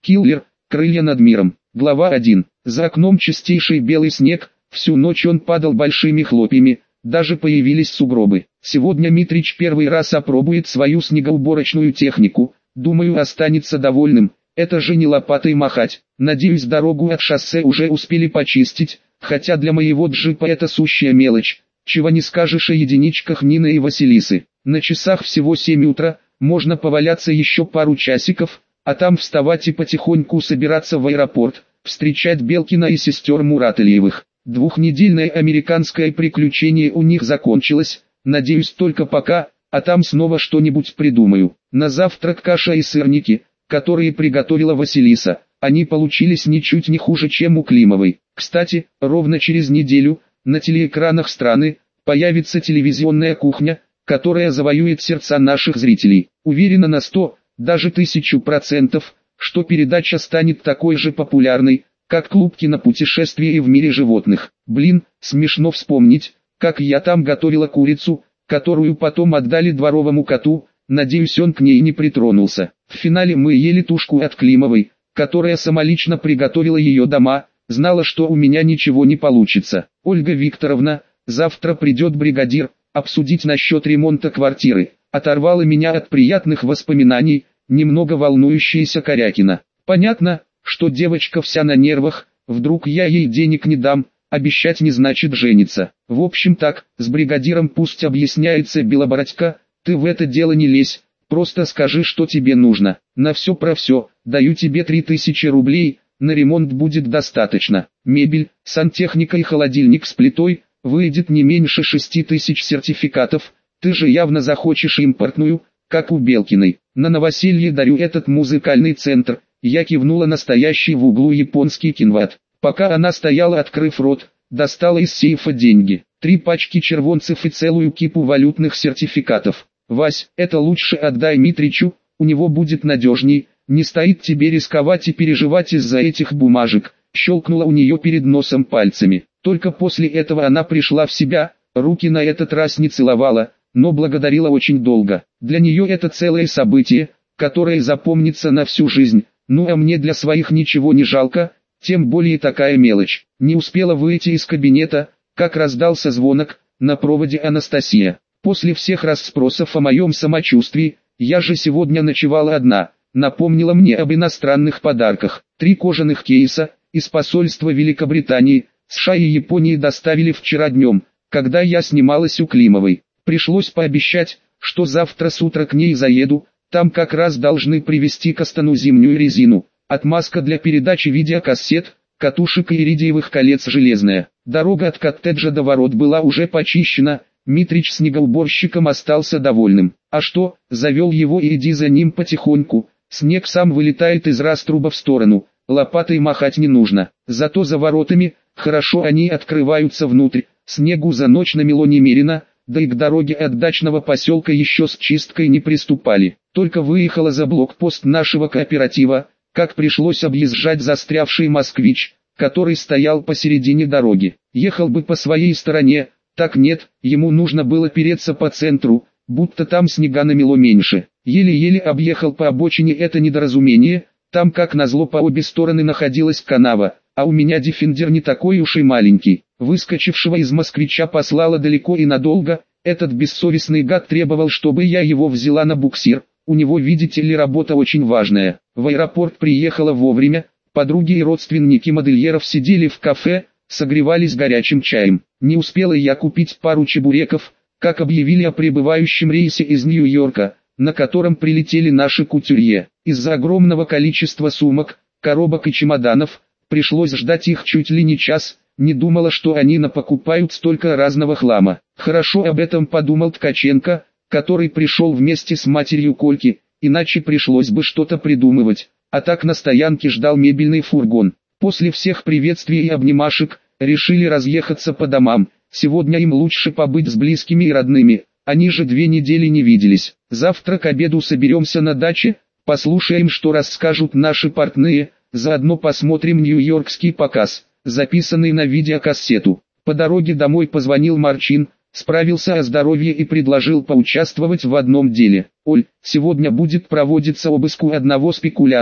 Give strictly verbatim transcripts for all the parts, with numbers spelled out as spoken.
Киллер, крылья над миром. Глава один. За окном чистейший белый снег, всю ночь он падал большими хлопьями, даже появились сугробы. Сегодня Митрич первый раз опробует свою снегоуборочную технику, думаю, останется довольным. Это же не лопатой махать. Надеюсь, дорогу от шоссе уже успели почистить, хотя для моего джипа это сущая мелочь. Чего не скажешь о единичках Нины и Василисы. На часах всего семь утра, можно поваляться еще пару часиков, а там вставать и потихоньку собираться в аэропорт, встречать Белкина и сестер Муратальевых. Двухнедельное американское приключение у них закончилось, надеюсь только пока, а там снова что-нибудь придумаю. На завтрак каша и сырники, которые приготовила Василиса, они получились ничуть не хуже, чем у Климовой. Кстати, ровно через неделю, на телеэкранах страны, появится телевизионная кухня, которая завоюет сердца наших зрителей. Уверена на сто, даже тысячу процентов, что передача станет такой же популярной, как клуб кинопутешествий в мире животных. Блин, смешно вспомнить, как я там готовила курицу, которую потом отдали дворовому коту, надеюсь, он к ней не притронулся. В финале мы ели тушку от Климовой, которая самолично приготовила ее дома, знала, что у меня ничего не получится. Ольга Викторовна, завтра придет бригадир, обсудить насчет ремонта квартиры. Оторвала меня от приятных воспоминаний, немного волнующаяся Корякина. Понятно, что девочка вся на нервах, вдруг я ей денег не дам, обещать не значит жениться. В общем так, с бригадиром пусть объясняется Белобородько, ты в это дело не лезь, просто скажи, что тебе нужно. На все про все, даю тебе три тысячи рублей, на ремонт будет достаточно. Мебель, сантехника и холодильник с плитой, выйдет не меньше шести тысяч сертификатов, ты же явно захочешь импортную, как у Белкиной. На новоселье дарю этот музыкальный центр. Я кивнула на стоящий в углу японский кинват. Пока она стояла, открыв рот, достала из сейфа деньги. Три пачки червонцев и целую кипу валютных сертификатов. Вась, это лучше отдай Митричу, у него будет надежней, не стоит тебе рисковать и переживать из-за этих бумажек. Щелкнула у нее перед носом пальцами. Только после этого она пришла в себя, руки на этот раз не целовала, но благодарила очень долго. Для нее это целое событие, которое запомнится на всю жизнь. Ну а мне для своих ничего не жалко, тем более такая мелочь. Не успела выйти из кабинета, как раздался звонок, на проводе Анастасия. После всех расспросов о моем самочувствии, я же сегодня ночевала одна, напомнила мне об иностранных подарках. Три кожаных кейса, из посольства Великобритании, США и Японии доставили вчера днем, когда я снималась у Климовой. Пришлось пообещать, что завтра с утра к ней заеду, там как раз должны привезти кастану зимнюю резину, отмазка для передачи видеокассет, катушек и иридиевых колец железная. Дорога от коттеджа до ворот была уже почищена, Митрич снегоуборщиком остался довольным. А что, завел его и иди за ним потихоньку, снег сам вылетает из раструба в сторону, лопатой махать не нужно. Зато за воротами, хорошо они открываются внутрь, снегу за ночь намело немерено, да и к дороге от дачного поселка еще с чисткой не приступали. Только выехала за блокпост нашего кооператива, как пришлось объезжать застрявший москвич, который стоял посередине дороги. Ехал бы по своей стороне, так нет, ему нужно было переться по центру, будто там снега намело меньше. Еле-еле объехал по обочине это недоразумение, там как назло по обе стороны находилась канава, а у меня дефендер не такой уж и маленький. Выскочившего из москвича послала далеко и надолго, этот бессовестный гад требовал, чтобы я его взяла на буксир. У него, видите ли, работа очень важная. В аэропорт приехала вовремя, подруги и родственники модельеров сидели в кафе, согревались горячим чаем. Не успела я купить пару чебуреков, как объявили о прибывающем рейсе из Нью-Йорка, на котором прилетели наши кутюрье. Из-за огромного количества сумок, коробок и чемоданов, пришлось ждать их чуть ли не час, не думала, что они напокупают столько разного хлама. Хорошо об этом подумал Ткаченко, который пришел вместе с матерью Кольки, иначе пришлось бы что-то придумывать, а так на стоянке ждал мебельный фургон. После всех приветствий и обнимашек, решили разъехаться по домам, сегодня им лучше побыть с близкими и родными, они же две недели не виделись. Завтра к обеду соберемся на даче, послушаем, что расскажут наши портные, заодно посмотрим нью-йоркский показ, записанный на видеокассету. По дороге домой позвонил Марчин, справился о здоровье и предложил поучаствовать в одном деле. «Оль, сегодня будет проводиться обыск у одного спекулянта,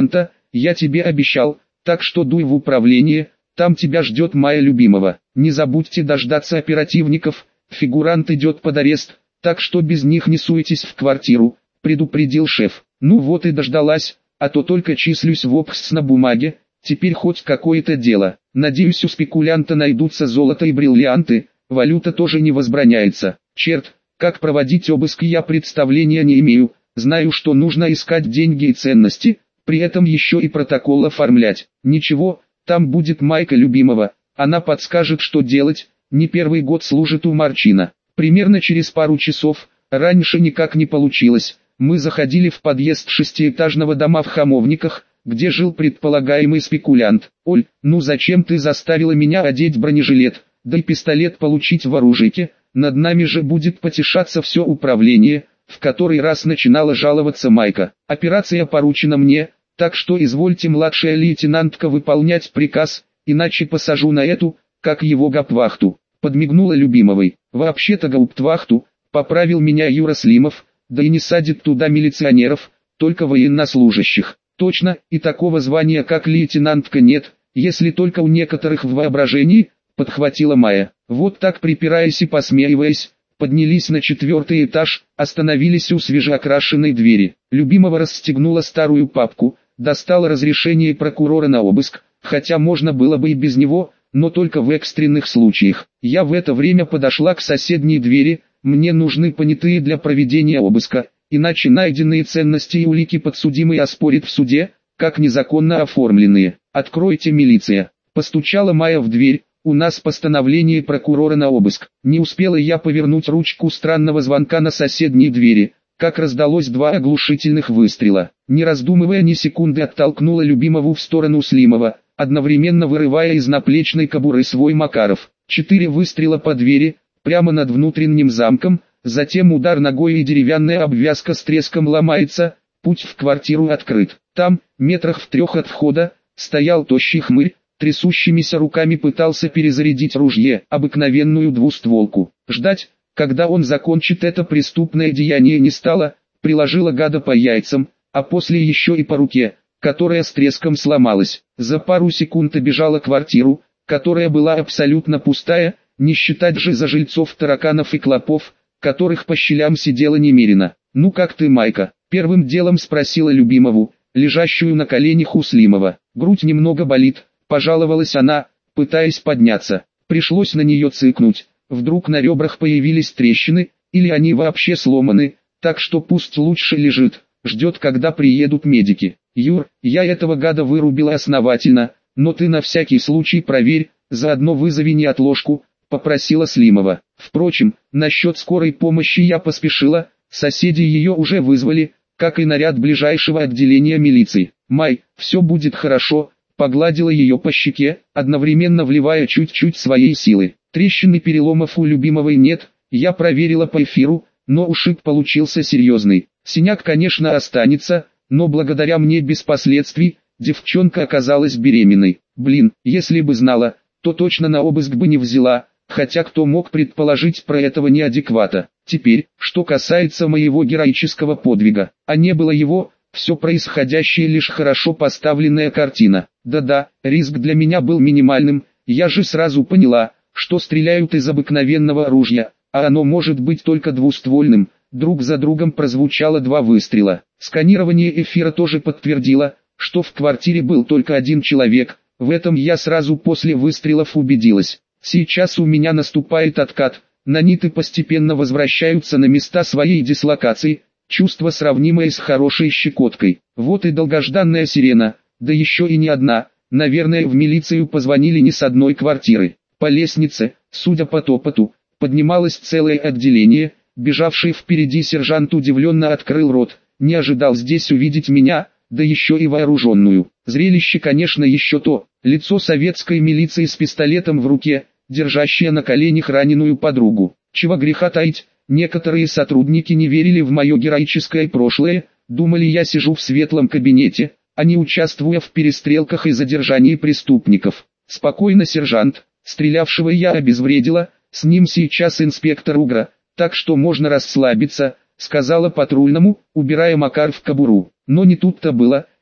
я тебе обещал, так что дуй в управление, там тебя ждет Майя любимого. Не забудьте дождаться оперативников, фигурант идет под арест, так что без них не суетесь в квартиру, предупредил шеф. Ну вот и дождалась, а то только числюсь в обхс на бумаге, теперь хоть какое-то дело. Надеюсь, у спекулянта найдутся золото и бриллианты, валюта тоже не возбраняется. Черт, как проводить обыск я представления не имею, знаю, что нужно искать деньги и ценности, при этом еще и протокол оформлять. Ничего, там будет Майка любимого, она подскажет, что делать, не первый год служит у Марчина. Примерно через пару часов, раньше никак не получилось, мы заходили в подъезд шестиэтажного дома в Хамовниках, где жил предполагаемый спекулянт. «Оль, ну зачем ты заставила меня одеть бронежилет, да и пистолет получить в оружейке, над нами же будет потешаться все управление», в который раз начинала жаловаться Майка. «Операция поручена мне, так что извольте, младшая лейтенантка, выполнять приказ, иначе посажу на эту, как его гауптвахту», подмигнула любимовой. «Вообще-то гауптвахту», поправил меня Юра Слимов, да и не садит туда милиционеров, только военнослужащих. Точно, и такого звания как лейтенантка нет, если только у некоторых в воображении, подхватила Майя. Вот так припираясь и посмеиваясь, поднялись на четвертый этаж, остановились у свежеокрашенной двери. Любимова расстегнула старую папку, достала разрешение прокурора на обыск, хотя можно было бы и без него, но только в экстренных случаях. Я в это время подошла к соседней двери, мне нужны понятые для проведения обыска, иначе найденные ценности и улики подсудимый оспорит в суде, как незаконно оформленные. «Откройте, милиция!» Постучала Майя в дверь. «У нас постановление прокурора на обыск». Не успела я повернуть ручку странного звонка на соседней двери, как раздалось два оглушительных выстрела. Не раздумывая ни секунды, оттолкнула любимову в сторону Слимова, одновременно вырывая из наплечной кобуры свой Макаров. Четыре выстрела по двери, прямо над внутренним замком, затем удар ногой и деревянная обвязка с треском ломается, путь в квартиру открыт. Там, метрах в трех от входа, стоял тощий хмырь, трясущимися руками пытался перезарядить ружье, обыкновенную двустволку. Ждать, когда он закончит это преступное деяние, не стало, приложила гада по яйцам, а после еще и по руке, которая с треском сломалась. За пару секунд обежала квартиру, которая была абсолютно пустая, не считать же за жильцов тараканов и клопов, которых по щелям сидело немерено. «Ну как ты, Майка?» — первым делом спросила любимову, лежащую на коленях у Слимова. «Грудь немного болит», — пожаловалась она, пытаясь подняться. Пришлось на нее цыкнуть. Вдруг на ребрах появились трещины, или они вообще сломаны, так что пусть лучше лежит, ждет, когда приедут медики. «Юр, я этого гада вырубила основательно, но ты на всякий случай проверь, заодно вызови неотложку», — попросила Слимова. Впрочем, насчет скорой помощи я поспешила, соседи ее уже вызвали, как и наряд ближайшего отделения милиции. «Май, все будет хорошо», — погладила ее по щеке, одновременно вливая чуть-чуть своей силы. Трещины, переломов у любимовой нет, я проверила по эфиру, но ушиб получился серьезный. Синяк, конечно, останется, но благодаря мне без последствий, девчонка оказалась беременной. Блин, если бы знала, то точно на обыск бы не взяла, хотя кто мог предположить про этого неадеквата. Теперь, что касается моего героического подвига, а не было его, все происходящее лишь хорошо поставленная картина. Да-да, риск для меня был минимальным, я же сразу поняла, что стреляют из обыкновенного оружия, а оно может быть только двуствольным. Друг за другом прозвучало два выстрела. Сканирование эфира тоже подтвердило, что в квартире был только один человек, в этом я сразу после выстрелов убедилась. Сейчас у меня наступает откат, наниты постепенно возвращаются на места своей дислокации, чувство сравнимое с хорошей щекоткой. Вот и долгожданная сирена, да еще и не одна, наверное в милицию позвонили не с одной квартиры. По лестнице, судя по топоту, поднималось целое отделение, бежавший впереди сержант удивленно открыл рот, не ожидал здесь увидеть меня, да еще и вооруженную. Зрелище, конечно, еще то, лицо советской милиции с пистолетом в руке, держащее на коленях раненую подругу. Чего греха таить, некоторые сотрудники не верили в мое героическое прошлое, думали, я сижу в светлом кабинете, а не участвуя в перестрелках и задержании преступников. «Спокойно, сержант, стрелявшего я обезвредила, с ним сейчас инспектор УГРО, так что можно расслабиться», — сказала патрульному, убирая Макар в кобуру. Но не тут-то было,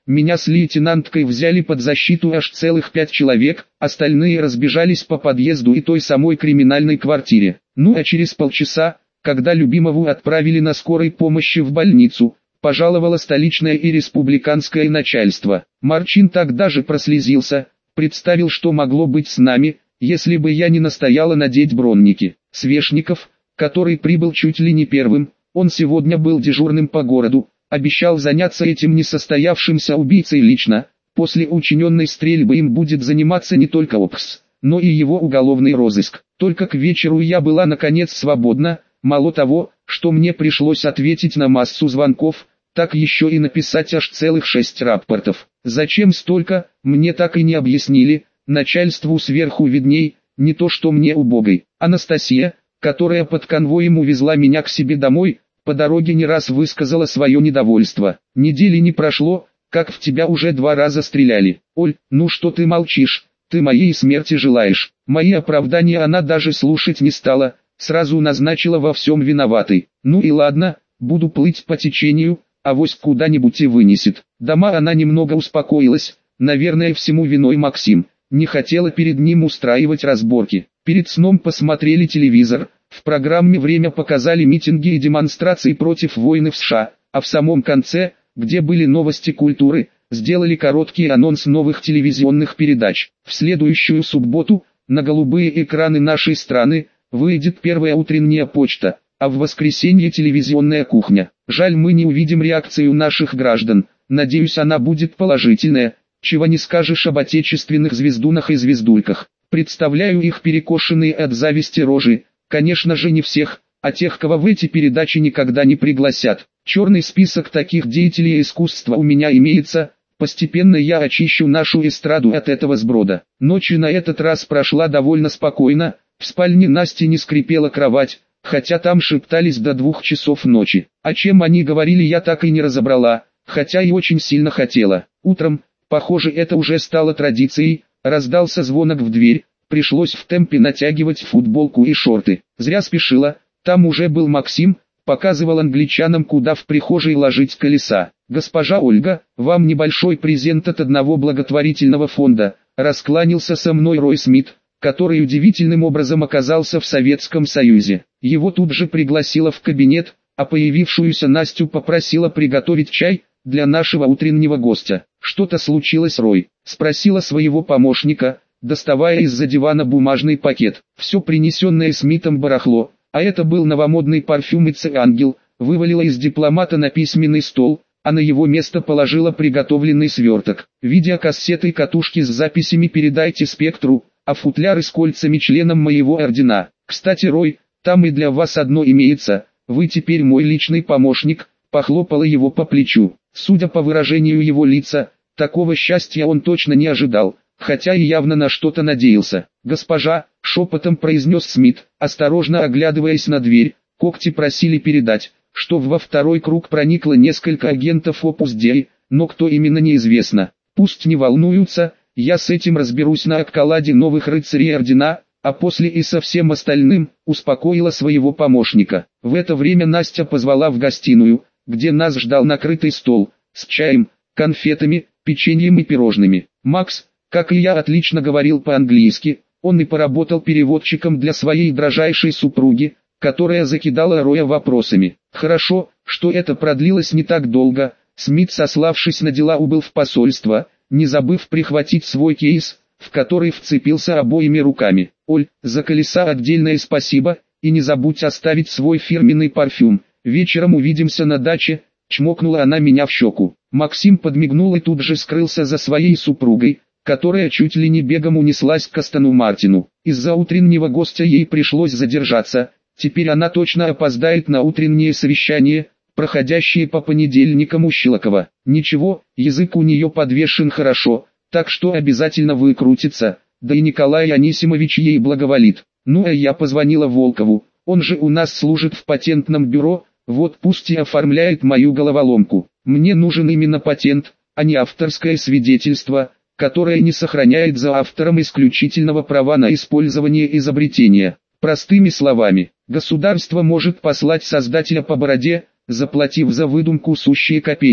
Меня с лейтенанткой взяли под защиту аж целых пять человек, остальные разбежались по подъезду и той самой криминальной квартире. Ну а через полчаса, когда любимого отправили на скорой помощи в больницу, пожаловало столичное и республиканское начальство. Марчин тогда же прослезился, представил, что могло быть с нами, если бы я не настояла надеть бронники. Свешников, который прибыл чуть ли не первым, он сегодня был дежурным по городу, обещал заняться этим несостоявшимся убийцей лично. После учиненной стрельбы им будет заниматься не только ОПС, но и его уголовный розыск. Только к вечеру я была наконец свободна, мало того, что мне пришлось ответить на массу звонков, так еще и написать аж целых шесть рапортов. Зачем столько, мне так и не объяснили, начальству сверху видней, не то что мне убогой. Анастасия, которая под конвоем увезла меня к себе домой, по дороге не раз высказала свое недовольство. Недели не прошло, как в тебя уже два раза стреляли. Оль, ну что ты молчишь, ты моей смерти желаешь. Мои оправдания она даже слушать не стала, сразу назначила во всем виноватой. Ну и ладно, буду плыть по течению, авось куда-нибудь и вынесет. Дома она немного успокоилась, наверное всему виной Максим. Не хотела перед ним устраивать разборки. Перед сном посмотрели телевизор, в программе «Время» показали митинги и демонстрации против войны в США, а в самом конце, где были новости культуры, сделали короткий анонс новых телевизионных передач. В следующую субботу, на голубые экраны нашей страны, выйдет первая утренняя почта, а в воскресенье телевизионная кухня. Жаль, мы не увидим реакцию наших граждан, надеюсь, она будет положительная, чего не скажешь об отечественных звездунах и звездульках. Представляю их перекошенные от зависти рожи, конечно же не всех, а тех, кого в эти передачи никогда не пригласят. Черный список таких деятелей искусства у меня имеется, постепенно я очищу нашу эстраду от этого сброда. Ночь на этот раз прошла довольно спокойно, в спальне Насти не скрипела кровать, хотя там шептались до двух часов ночи. О чем они говорили, я так и не разобрала, хотя и очень сильно хотела. Утром, похоже, это уже стало традицией, раздался звонок в дверь, пришлось в темпе натягивать футболку и шорты. Зря спешила, там уже был Максим, показывал англичанам, куда в прихожей ложить колеса. «Госпожа Ольга, вам небольшой презент от одного благотворительного фонда», раскланялся со мной Рой Смит, который удивительным образом оказался в Советском Союзе. Его тут же пригласила в кабинет, а появившуюся Настю попросила приготовить чай для нашего утреннего гостя. «Что-то случилось, Рой?» — спросила своего помощника, доставая из-за дивана бумажный пакет. Все принесенное Смитом барахло, а это был новомодный парфюм Ице Ангел, вывалила из дипломата на письменный стол, а на его место положила приготовленный сверток. Видеокассеты и катушки с записями передайте Спектру, а футляры с кольцами членам моего ордена. Кстати, Рой, там и для вас одно имеется, вы теперь мой личный помощник, похлопала его по плечу. Судя по выражению его лица, такого счастья он точно не ожидал, хотя и явно на что-то надеялся. «Госпожа», — шепотом произнес Смит, осторожно оглядываясь на дверь, когти просили передать, что во второй круг проникло несколько агентов Опус Дей, но кто именно неизвестно. Пусть не волнуются, я с этим разберусь на оккаладе новых рыцарей ордена, а после и со всем остальным, успокоила своего помощника. В это время Настя позвала в гостиную, где нас ждал накрытый стол, с чаем, конфетами, печеньем и пирожными. Макс, как и я, отлично говорил по-английски, он и поработал переводчиком для своей дрожайшей супруги, которая закидала Роя вопросами. Хорошо, что это продлилось не так долго. Смит, сославшись на дела, убыл в посольство, не забыв прихватить свой кейс, в который вцепился обоими руками. «Оль, за колеса отдельное спасибо, и не забудь оставить свой фирменный парфюм. Вечером увидимся на даче», — чмокнула она меня в щеку. Максим подмигнул и тут же скрылся за своей супругой, которая чуть ли не бегом унеслась к Астону Мартину. Из-за утреннего гостя ей пришлось задержаться, теперь она точно опоздает на утреннее совещание, проходящее по понедельникам у Щелокова. Ничего, язык у нее подвешен хорошо, так что обязательно выкрутится, да и Николай Анисимович ей благоволит. Ну а я позвонила Волкову, он же у нас служит в патентном бюро, вот пусть и оформляет мою головоломку. Мне нужен именно патент, а не авторское свидетельство, которое не сохраняет за автором исключительного права на использование изобретения. Простыми словами, государство может послать создателя по бороде, заплатив за выдумку сущие копейки.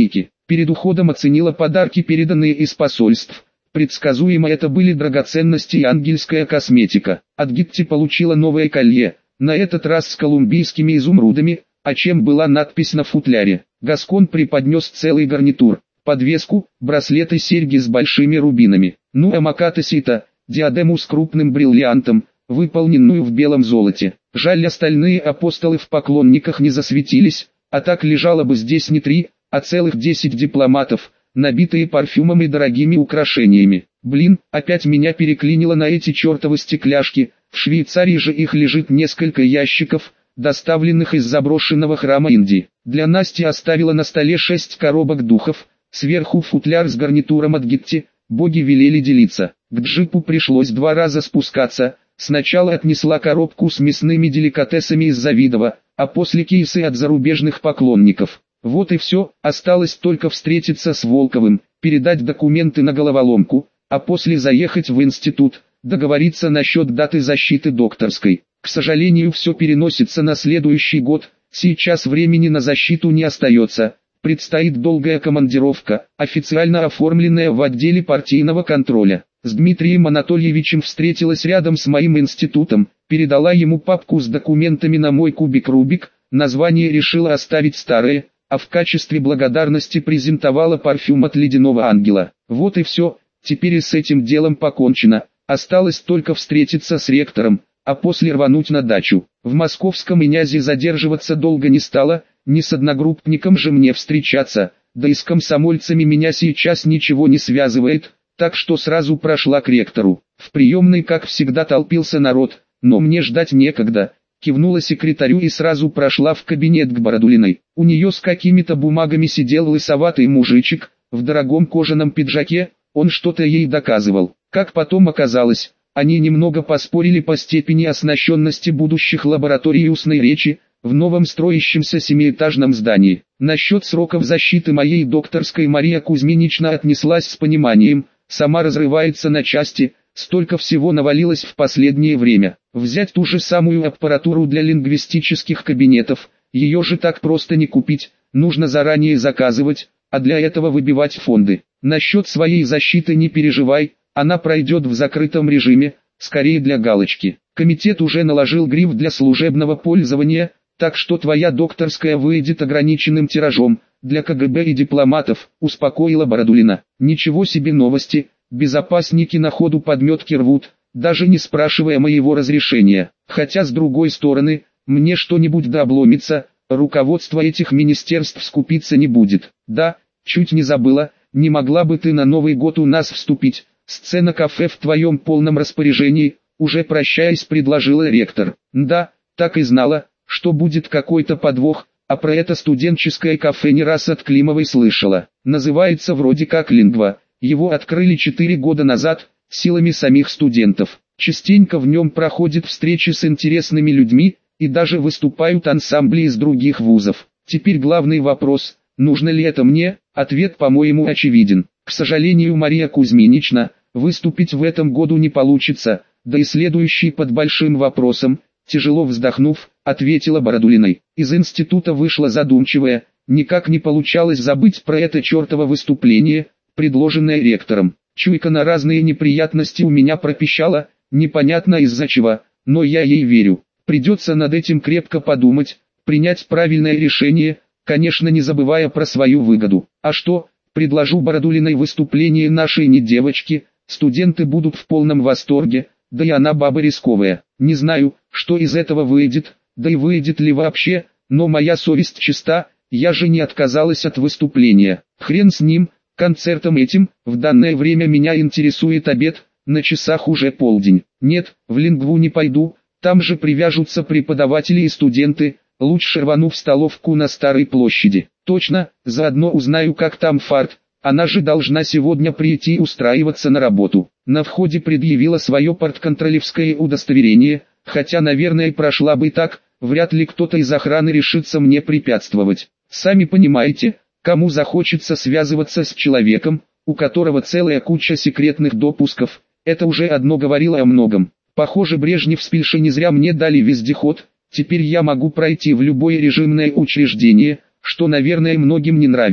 Перед уходом оценила подарки, переданные из посольств. Предсказуемо это были драгоценности и ангельская косметика. От Гитти получила новое колье, на этот раз с колумбийскими изумрудами, а чем была надпись на футляре. Гаскон преподнес целый гарнитур, подвеску, браслеты, серьги с большими рубинами. Ну а Макатосита, диадему с крупным бриллиантом, выполненную в белом золоте. Жаль, остальные апостолы в поклонниках не засветились, а так лежало бы здесь не три, а целых десять дипломатов, набитые парфюмом и дорогими украшениями. Блин, опять меня переклинило на эти чертовы стекляшки, в Швейцарии же их лежит несколько ящиков, доставленных из заброшенного храма Индии. Для Насти оставила на столе шесть коробок духов, сверху футляр с гарнитуром от Гитти, боги велели делиться. К джипу пришлось два раза спускаться, сначала отнесла коробку с мясными деликатесами из Завидова, а после кейсы от зарубежных поклонников. Вот и все, осталось только встретиться с Волковым, передать документы на головоломку, а после заехать в институт, договориться насчет даты защиты докторской. К сожалению, все переносится на следующий год, сейчас времени на защиту не остается, предстоит долгая командировка, официально оформленная в отделе партийного контроля. С Дмитрием Анатольевичем встретилась рядом с моим институтом, передала ему папку с документами на мой кубик Рубик, название решила оставить старое, а в качестве благодарности презентовала парфюм от Ледяного Ангела. Вот и все, теперь и с этим делом покончено, осталось только встретиться с ректором, а после рвануть на дачу. В московском Инязе задерживаться долго не стало, не с одногруппником же мне встречаться, да и с комсомольцами меня сейчас ничего не связывает, так что сразу прошла к ректору. В приемной, как всегда, толпился народ, но мне ждать некогда. Кивнула секретарю и сразу прошла в кабинет к Бородулиной. У нее с какими-то бумагами сидел лысоватый мужичек, в дорогом кожаном пиджаке, он что-то ей доказывал. Как потом оказалось, они немного поспорили по степени оснащенности будущих лабораторий устной речи, в новом строящемся семиэтажном здании. Насчет сроков защиты моей докторской Мария Кузьминична отнеслась с пониманием, сама разрывается на части, столько всего навалилось в последнее время. Взять ту же самую аппаратуру для лингвистических кабинетов, ее же так просто не купить, нужно заранее заказывать, а для этого выбивать фонды. Насчет своей защиты не переживай, она пройдет в закрытом режиме, скорее для галочки. Комитет уже наложил гриф для служебного пользования, так что твоя докторская выйдет ограниченным тиражом, для ка гэ бэ и дипломатов, успокоила Бородулина. Ничего себе новости, безопасники на ходу подметки рвут, даже не спрашивая моего разрешения. Хотя с другой стороны, мне что-нибудь да обломится, руководство этих министерств скупиться не будет. Да, чуть не забыла, не могла бы ты на Новый год у нас вступить, сцена кафе в твоем полном распоряжении, уже прощаясь предложила ректор. Да, так и знала, что будет какой-то подвох, а про это студенческое кафе не раз от Климовой слышала. Называется вроде как «Лингва», его открыли четыре года назад, силами самих студентов. Частенько в нем проходят встречи с интересными людьми, и даже выступают ансамбли из других вузов. Теперь главный вопрос, нужно ли это мне? Ответ, по-моему, очевиден. К сожалению, Мария Кузьминична, выступить в этом году не получится, да и следующий под большим вопросом, тяжело вздохнув, ответила Бородулиной. Из института вышла задумчивая, никак не получалось забыть про это чертово выступление, предложенное ректором. Чуйка на разные неприятности у меня пропищала, непонятно из-за чего, но я ей верю. Придется над этим крепко подумать, принять правильное решение, конечно, не забывая про свою выгоду. А что, предложу Бородулиной выступление нашей не девочки, студенты будут в полном восторге, да и она баба рисковая. Не знаю, что из этого выйдет, да и выйдет ли вообще, но моя совесть чиста, я же не отказалась от выступления. Хрен с ним, концертом этим, в данное время меня интересует обед, на часах уже полдень. Нет, в Лингву не пойду, там же привяжутся преподаватели и студенты, лучше рвану в столовку на Старой площади. Точно, заодно узнаю, как там Фарт, она же должна сегодня прийти и устраиваться на работу. На входе предъявила свое партконтролевское удостоверение, хотя, наверное, прошла бы так, вряд ли кто-то из охраны решится мне препятствовать. Сами понимаете, кому захочется связываться с человеком, у которого целая куча секретных допусков, это уже одно говорило о многом. Похоже, Брежнев с Пильшей не зря мне дали вездеход, теперь я могу пройти в любое режимное учреждение, что, наверное, многим не нравится.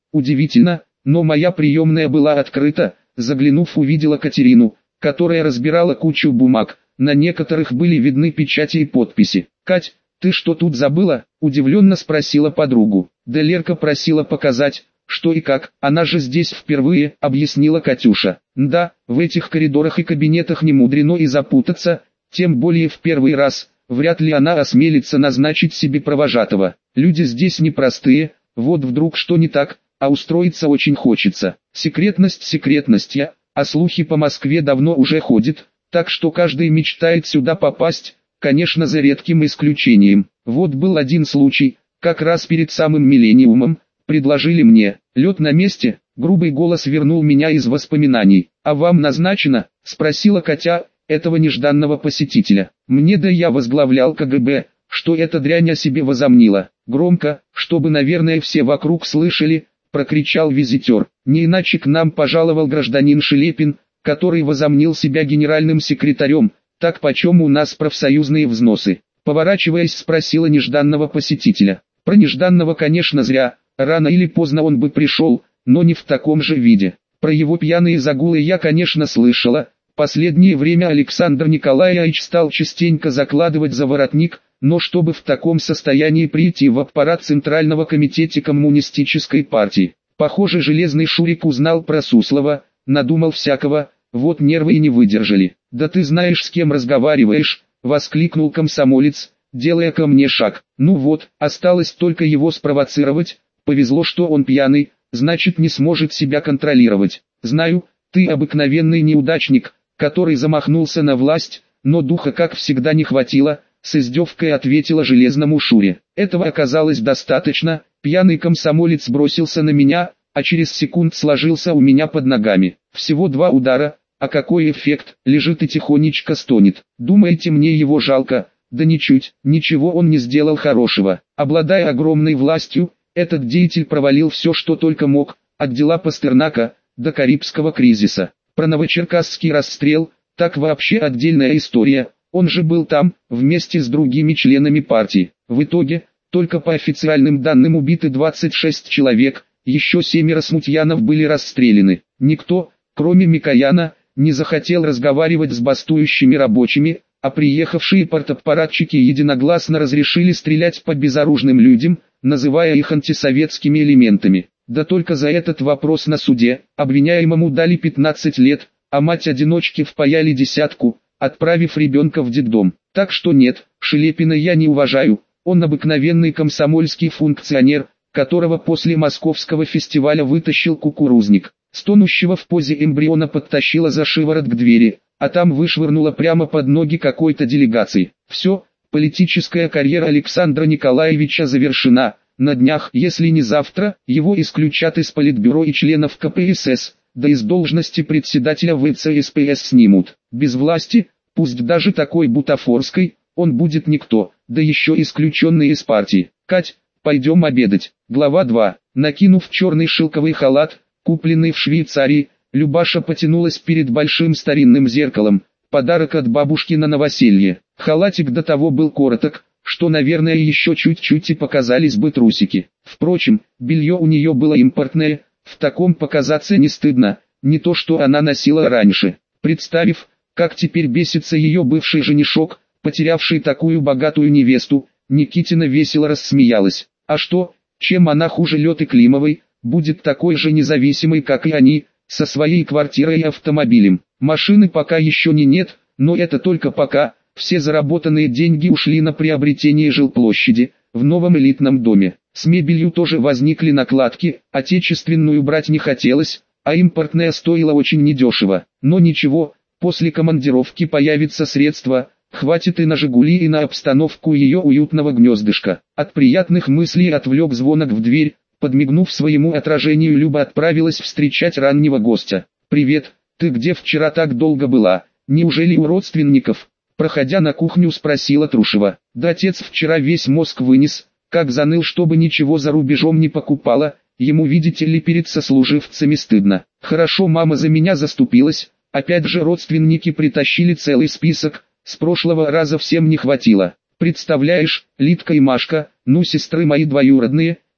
Удивительно, но моя приемная была открыта. Заглянув, увидела Катерину, которая разбирала кучу бумаг. На некоторых были видны печати и подписи. «Кать, ты что тут забыла?» – удивленно спросила подругу. «Да Лерка просила показать, что и как, она же здесь впервые», – объяснила Катюша. «Да, в этих коридорах и кабинетах не мудрено и запутаться, тем более в первый раз, вряд ли она осмелится назначить себе провожатого. Люди здесь непростые, вот вдруг что не так, а устроиться очень хочется. Секретность секретностью, а слухи по Москве давно уже ходят, так что каждый мечтает сюда попасть, конечно, за редким исключением. Вот был один случай, как раз перед самым миллениумом, предложили мне. Лед на месте», — грубый голос вернул меня из воспоминаний. «А вам назначено?» — спросила Катя этого нежданного посетителя. «Мне, да я возглавлял ка гэ бэ, что эта дрянь о себе возомнила». Громко, чтобы, наверное, все вокруг слышали, прокричал визитер. Не иначе к нам пожаловал гражданин Шелепин, который возомнил себя генеральным секретарем. «Так почем у нас профсоюзные взносы?» Поворачиваясь, спросила нежданного посетителя. Про нежданного, конечно, зря, рано или поздно он бы пришел, но не в таком же виде. Про его пьяные загулы я, конечно, слышала. Последнее время Александр Николаевич стал частенько закладывать за воротник, но чтобы в таком состоянии прийти в аппарат Центрального комитета коммунистической партии. Похоже, железный Шурик узнал про Суслова, надумал всякого, вот нервы и не выдержали. «Да ты знаешь, с кем разговариваешь», — воскликнул комсомолец, делая ко мне шаг. «Ну вот, осталось только его спровоцировать, повезло, что он пьяный, значит не сможет себя контролировать. Знаю, ты обыкновенный неудачник, который замахнулся на власть, но духа, как всегда, не хватило», — с издевкой ответила железному Шуре. Этого оказалось достаточно, пьяный комсомолец бросился на меня, а через секунд сложился у меня под ногами. Всего два удара, а какой эффект, лежит и тихонечко стонет. Думаете, мне его жалко? Да ничуть, ничего он не сделал хорошего. Обладая огромной властью, этот деятель провалил все, что только мог, от дела Пастернака до Карибского кризиса. Про Новочеркасский расстрел, так вообще отдельная история. Он же был там, вместе с другими членами партии. В итоге, только по официальным данным убиты двадцать шесть человек, еще семеро смутьянов были расстреляны. Никто, кроме Микояна, не захотел разговаривать с бастующими рабочими, а приехавшие партаппаратчики единогласно разрешили стрелять по безоружным людям, называя их антисоветскими элементами. Да только за этот вопрос на суде обвиняемому дали пятнадцать лет, а мать-одиночки впаяли десятку, отправив ребенка в детдом. Так что нет, Шелепина я не уважаю, он обыкновенный комсомольский функционер, которого после московского фестиваля вытащил кукурузник. Стонущего в позе эмбриона подтащила за шиворот к двери, а там вышвырнула прямо под ноги какой-то делегации. Все, политическая карьера Александра Николаевича завершена. На днях, если не завтра, его исключат из политбюро и членов ка пэ эс эс, да из должности председателя вэ цэ эс пэ эс снимут. Без власти, пусть даже такой бутафорской, он будет никто, да еще исключенный из партии. «Кать, пойдем обедать». Глава два. Накинув черный шелковый халат, купленный в Швейцарии, Любаша потянулась перед большим старинным зеркалом, подарок от бабушки на новоселье. Халатик до того был короток, что, наверное, еще чуть-чуть и показались бы трусики. Впрочем, белье у нее было импортное, в таком показаться не стыдно, не то что она носила раньше. Представив, как теперь бесится ее бывший женишок, потерявший такую богатую невесту, Никитина весело рассмеялась. А что, чем она хуже Лёты Климовой, будет такой же независимой, как и они, со своей квартирой и автомобилем. Машины пока еще не нет, но это только пока. Все заработанные деньги ушли на приобретение жилплощади в новом элитном доме. С мебелью тоже возникли накладки, отечественную брать не хотелось, а импортная стоила очень недешево. Но ничего, после командировки появится средства, хватит и на «Жигули», и на обстановку ее уютного гнездышка. От приятных мыслей отвлек звонок в дверь. Подмигнув своему отражению, Люба отправилась встречать раннего гостя. «Привет, ты где вчера так долго была? Неужели у родственников?» Проходя на кухню, спросила Трушева. «Да отец вчера весь мозг вынес, как заныл, чтобы ничего за рубежом не покупала, ему, видите ли, перед сослуживцами стыдно. Хорошо, мама за меня заступилась, опять же родственники притащили целый список, с прошлого раза всем не хватило. Представляешь, Лидка и Машка, ну сестры мои двоюродные,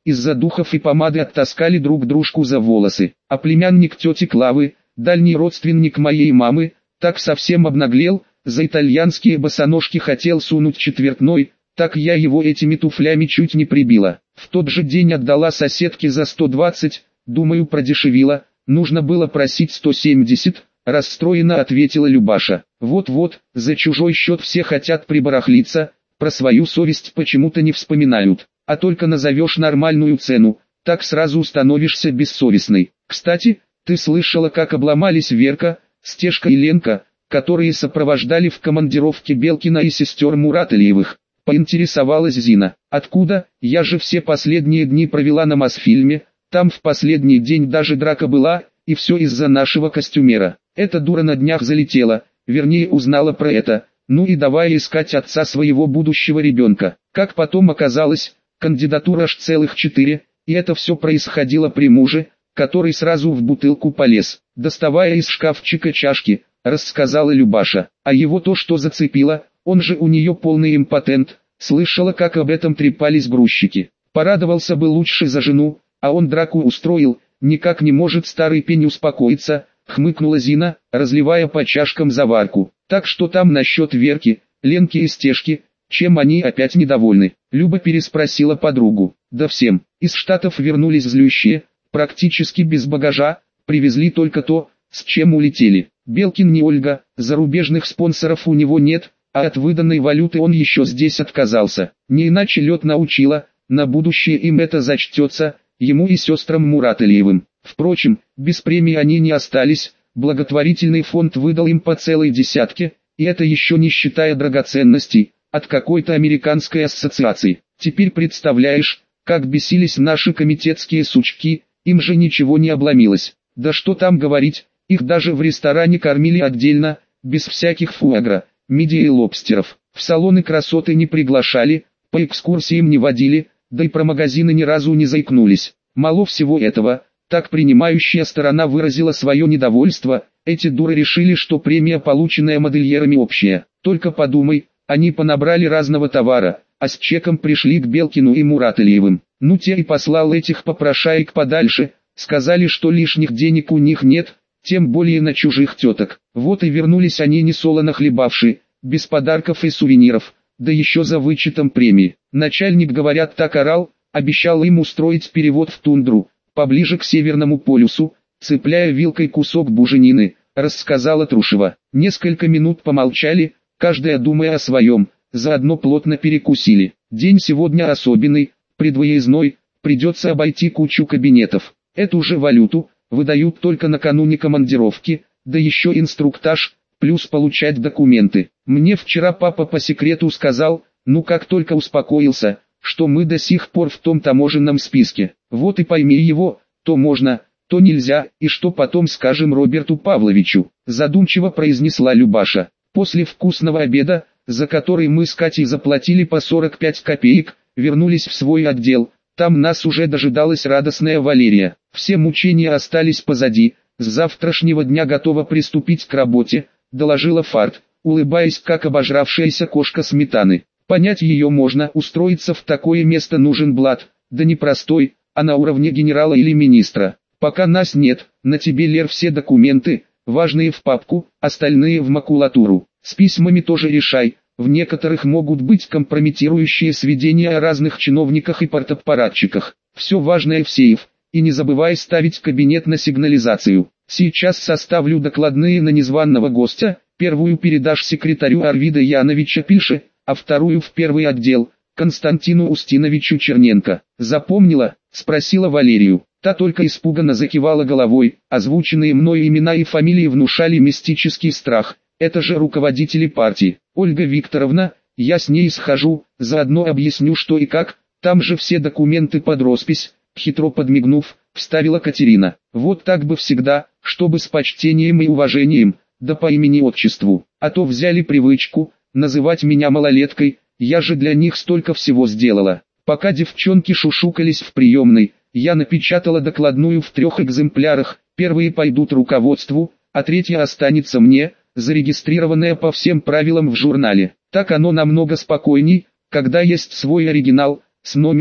из-за духов и помады оттаскали друг дружку за волосы. А племянник тети Клавы, дальний родственник моей мамы, так совсем обнаглел, за итальянские босоножки хотел сунуть четвертной, так я его этими туфлями чуть не прибила. В тот же день отдала соседке за сто двадцать, думаю продешевила, нужно было просить сто семьдесят, расстроенно ответила Любаша. Вот-вот, за чужой счет все хотят прибарахлиться, про свою совесть почему-то не вспоминают, а только назовешь нормальную цену, так сразу становишься бессовестной. Кстати, ты слышала, как обломались Верка, Стежка и Ленка, которые сопровождали в командировке Белкина и сестер Мураталиевых? Поинтересовалась Зина. Откуда? Я же все последние дни провела на Мосфильме, там в последний день даже драка была, и все из-за нашего костюмера. Эта дура на днях залетела, вернее узнала про это, ну и давай искать отца своего будущего ребенка. Как потом оказалось, кандидатур аж целых четыре, и это все происходило при муже, который сразу в бутылку полез, доставая из шкафчика чашки, рассказала Любаша. А его то, что зацепило, он же у нее полный импотент, слышала, как об этом трепались грузчики. Порадовался бы лучше за жену, а он драку устроил, никак не может старый пень успокоиться, хмыкнула Зина, разливая по чашкам заварку. Так что там насчет Верки, Ленки и Стежки, чем они опять недовольны? Люба переспросила подругу. Да всем, из Штатов вернулись злющие, практически без багажа, привезли только то, с чем улетели. Белкин не Ольга, зарубежных спонсоров у него нет, а от выданной валюты он еще здесь отказался. Не иначе лед научила, на будущее им это зачтется, ему и сестрам Мураталиевым. Впрочем, без премии они не остались, благотворительный фонд выдал им по целой десятке, и это еще не считая драгоценностей, от какой-то американской ассоциации. Теперь представляешь, как бесились наши комитетские сучки, им же ничего не обломилось. Да что там говорить, их даже в ресторане кормили отдельно, без всяких фуагра, мидий и лобстеров. В салоны красоты не приглашали, по экскурсиям не водили, да и про магазины ни разу не заикнулись. Мало всего этого, так принимающая сторона выразила свое недовольство, эти дуры решили, что премия, полученная модельерами, общая. Только подумай, они понабрали разного товара, а с чеком пришли к Белкину и Мураталиевым. Ну те и послал этих попрошаек подальше, сказали, что лишних денег у них нет, тем более на чужих теток. Вот и вернулись они несолоно хлебавши, без подарков и сувениров, да еще за вычетом премии. Начальник, говорят, так орал, обещал им устроить перевод в тундру, поближе к Северному полюсу, цепляя вилкой кусок буженины, рассказала Трушева. Несколько минут помолчали, каждая думая о своем, заодно плотно перекусили. День сегодня особенный, предвыездной, придется обойти кучу кабинетов. Эту же валюту выдают только накануне командировки, да еще инструктаж, плюс получать документы. Мне вчера папа по секрету сказал, ну как только успокоился, что мы до сих пор в том таможенном списке. Вот и пойми его, то можно, то нельзя, и что потом скажем Роберту Павловичу, задумчиво произнесла Любаша. После вкусного обеда, за который мы с Катей заплатили по сорок пять копеек, вернулись в свой отдел. Там нас уже дожидалась радостная Валерия. Все мучения остались позади, с завтрашнего дня готова приступить к работе, доложила Фарт, улыбаясь как обожравшаяся кошка сметаны. Понять ее можно, устроиться в такое место нужен блат, да не простой, а на уровне генерала или министра. Пока нас нет, на тебе, Лер, все документы, важные в папку, остальные в макулатуру. С письмами тоже решай, в некоторых могут быть компрометирующие сведения о разных чиновниках и партаппаратчиках. Все важное в сейф, и не забывай ставить кабинет на сигнализацию. Сейчас составлю докладные на незваного гостя, первую передашь секретарю Арвида Яновича Пише, а вторую в первый отдел, Константину Устиновичу Черненко. Запомнила? Спросила Валерию. Та только испуганно закивала головой, озвученные мной имена и фамилии внушали мистический страх. Это же руководители партии. Ольга Викторовна, я с ней схожу, заодно объясню что и как, там же все документы под роспись, хитро подмигнув, вставила Катерина. Вот так бы всегда, чтобы с почтением и уважением, да по имени-отчеству, а то взяли привычку, называть меня малолеткой, я же для них столько всего сделала. Пока девчонки шушукались в приемной, я напечатала докладную в трех экземплярах, первые пойдут руководству, а третья останется мне, зарегистрированная по всем правилам в журнале. Так оно намного спокойней, когда есть свой оригинал, с номером,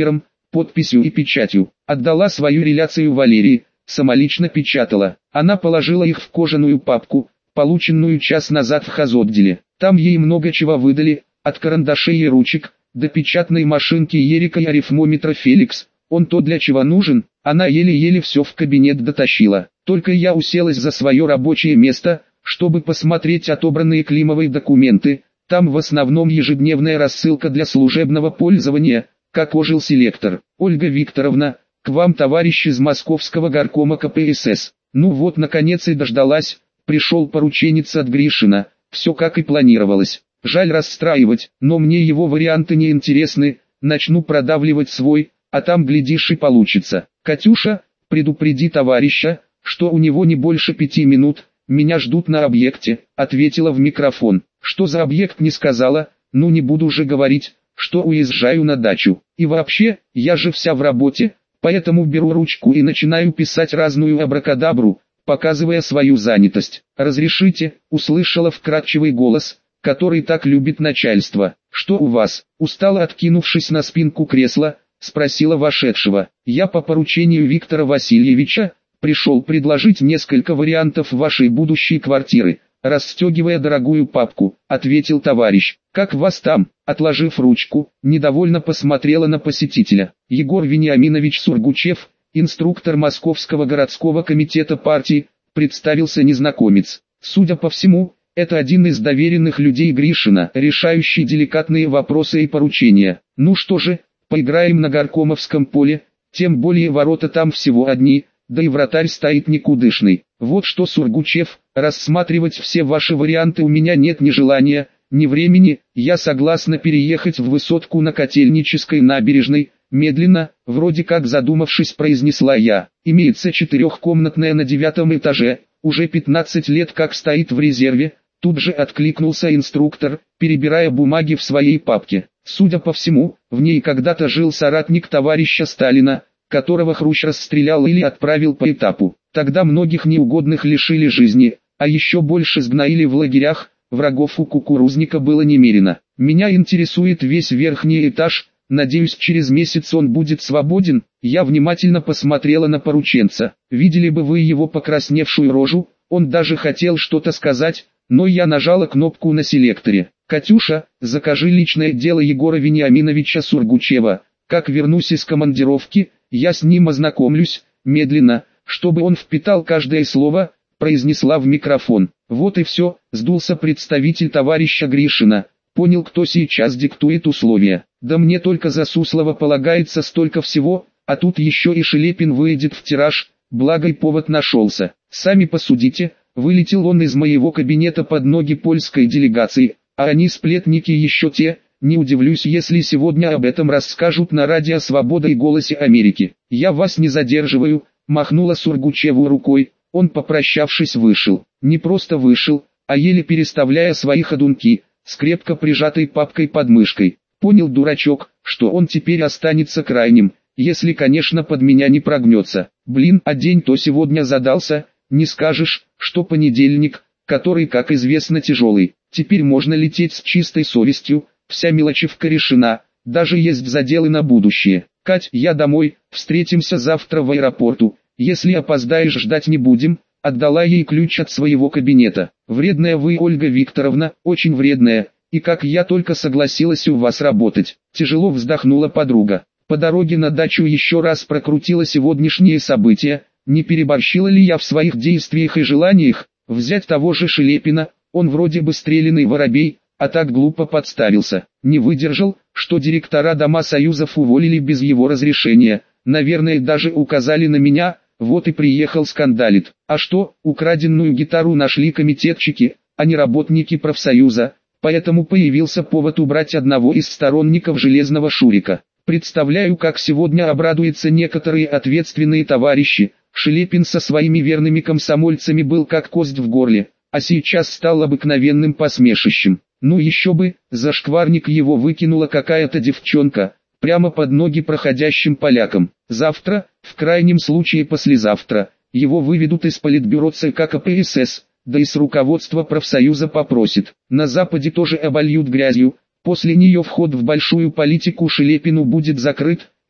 подписью и печатью. Отдала свою реляцию Валерии, самолично печатала. Она положила их в кожаную папку, полученную час назад в хозотделе. Там ей много чего выдали, от карандашей и ручек, до печатной машинки Ерика и арифмометра Феликс. Он то для чего нужен, она еле-еле все в кабинет дотащила. Только я уселась за свое рабочее место, чтобы посмотреть отобранные Климовой документы. Там в основном ежедневная рассылка для служебного пользования, как ожил селектор. Ольга Викторовна, к вам товарищ из Московского горкома ка пэ эс эс. Ну вот наконец и дождалась, пришел порученец от Гришина, все как и планировалось. Жаль расстраивать, но мне его варианты не интересны, начну продавливать свой, а там глядишь и получится. Катюша, предупреди товарища, что у него не больше пяти минут, меня ждут на объекте, ответила в микрофон. Что за объект не сказала, ну не буду же говорить, что уезжаю на дачу. И вообще, я же вся в работе, поэтому беру ручку и начинаю писать разную абракадабру, показывая свою занятость. «Разрешите?» — услышала вкрадчивый голос, который так любит начальство. «Что у вас?» — устало откинувшись на спинку кресла, спросила вошедшего. «Я по поручению Виктора Васильевича пришел предложить несколько вариантов вашей будущей квартиры», расстегивая дорогую папку, ответил товарищ. «Как вас там?» Отложив ручку, недовольно посмотрела на посетителя. Егор Вениаминович Сургучев, инструктор Московского городского комитета партии, представился незнакомец. Судя по всему, это один из доверенных людей Гришина, решающий деликатные вопросы и поручения. Ну что же, поиграем на горкомовском поле, тем более ворота там всего одни, да и вратарь стоит никудышный. Вот что, Сургучев, рассматривать все ваши варианты у меня нет ни желания, ни времени, я согласна переехать в высотку на Котельнической набережной, медленно, вроде как задумавшись, произнесла я. Имеется четырехкомнатная на девятом этаже, уже пятнадцать лет как стоит в резерве, тут же откликнулся инструктор, перебирая бумаги в своей папке. Судя по всему, в ней когда-то жил соратник товарища Сталина, которого Хрущ расстрелял или отправил по этапу. Тогда многих неугодных лишили жизни, а еще больше сгноили в лагерях, врагов у кукурузника было немерено. Меня интересует весь верхний этаж, надеюсь через месяц он будет свободен. Я внимательно посмотрела на порученца. Видели бы вы его покрасневшую рожу, он даже хотел что-то сказать, но я нажала кнопку на селекторе. «Катюша, закажи личное дело Егора Вениаминовича Сургучева, как вернусь из командировки, я с ним ознакомлюсь, медленно, чтобы он впитал каждое слово», произнесла в микрофон. Вот и все, сдулся представитель товарища Гришина, понял, кто сейчас диктует условия. Да мне только за Суслова полагается столько всего, а тут еще и Шелепин выйдет в тираж, благо и повод нашелся. Сами посудите, вылетел он из моего кабинета под ноги польской делегации, а они сплетники еще те, не удивлюсь, если сегодня об этом расскажут на радио «Свобода» и «Голосе Америки». «Я вас не задерживаю», махнула Сургучеву рукой, он, попрощавшись, вышел. Не просто вышел, а еле переставляя свои ходунки, с крепко прижатой папкой под мышкой. Понял дурачок, что он теперь останется крайним, если, конечно, под меня не прогнется. Блин, а день-то сегодня задался, не скажешь, что понедельник, который, как известно, тяжелый. Теперь можно лететь с чистой совестью, вся мелочевка решена, даже есть заделы на будущее. «Кать, я домой, встретимся завтра в аэропорту, если опоздаешь, ждать не будем», отдала ей ключ от своего кабинета. «Вредная вы, Ольга Викторовна, очень вредная, и как я только согласилась у вас работать», тяжело вздохнула подруга. По дороге на дачу еще раз прокрутила сегодняшние события, не переборщила ли я в своих действиях и желаниях. Взять того же Шелепина, он вроде бы стреляный воробей, а так глупо подставился. Не выдержал, что директора Дома Союзов уволили без его разрешения, наверное даже указали на меня, вот и приехал скандалит. А что, украденную гитару нашли комитетчики, а не работники профсоюза, поэтому появился повод убрать одного из сторонников Железного Шурика. Представляю, как сегодня обрадуются некоторые ответственные товарищи. Шелепин со своими верными комсомольцами был как кость в горле, а сейчас стал обыкновенным посмешищем. Ну еще бы, зашкварник его выкинула какая-то девчонка, прямо под ноги проходящим полякам. Завтра, в крайнем случае послезавтра, его выведут из политбюро ЦК ка пэ эс эс, да и с руководства профсоюза попросит. На Западе тоже обольют грязью, после нее вход в большую политику Шелепину будет закрыт,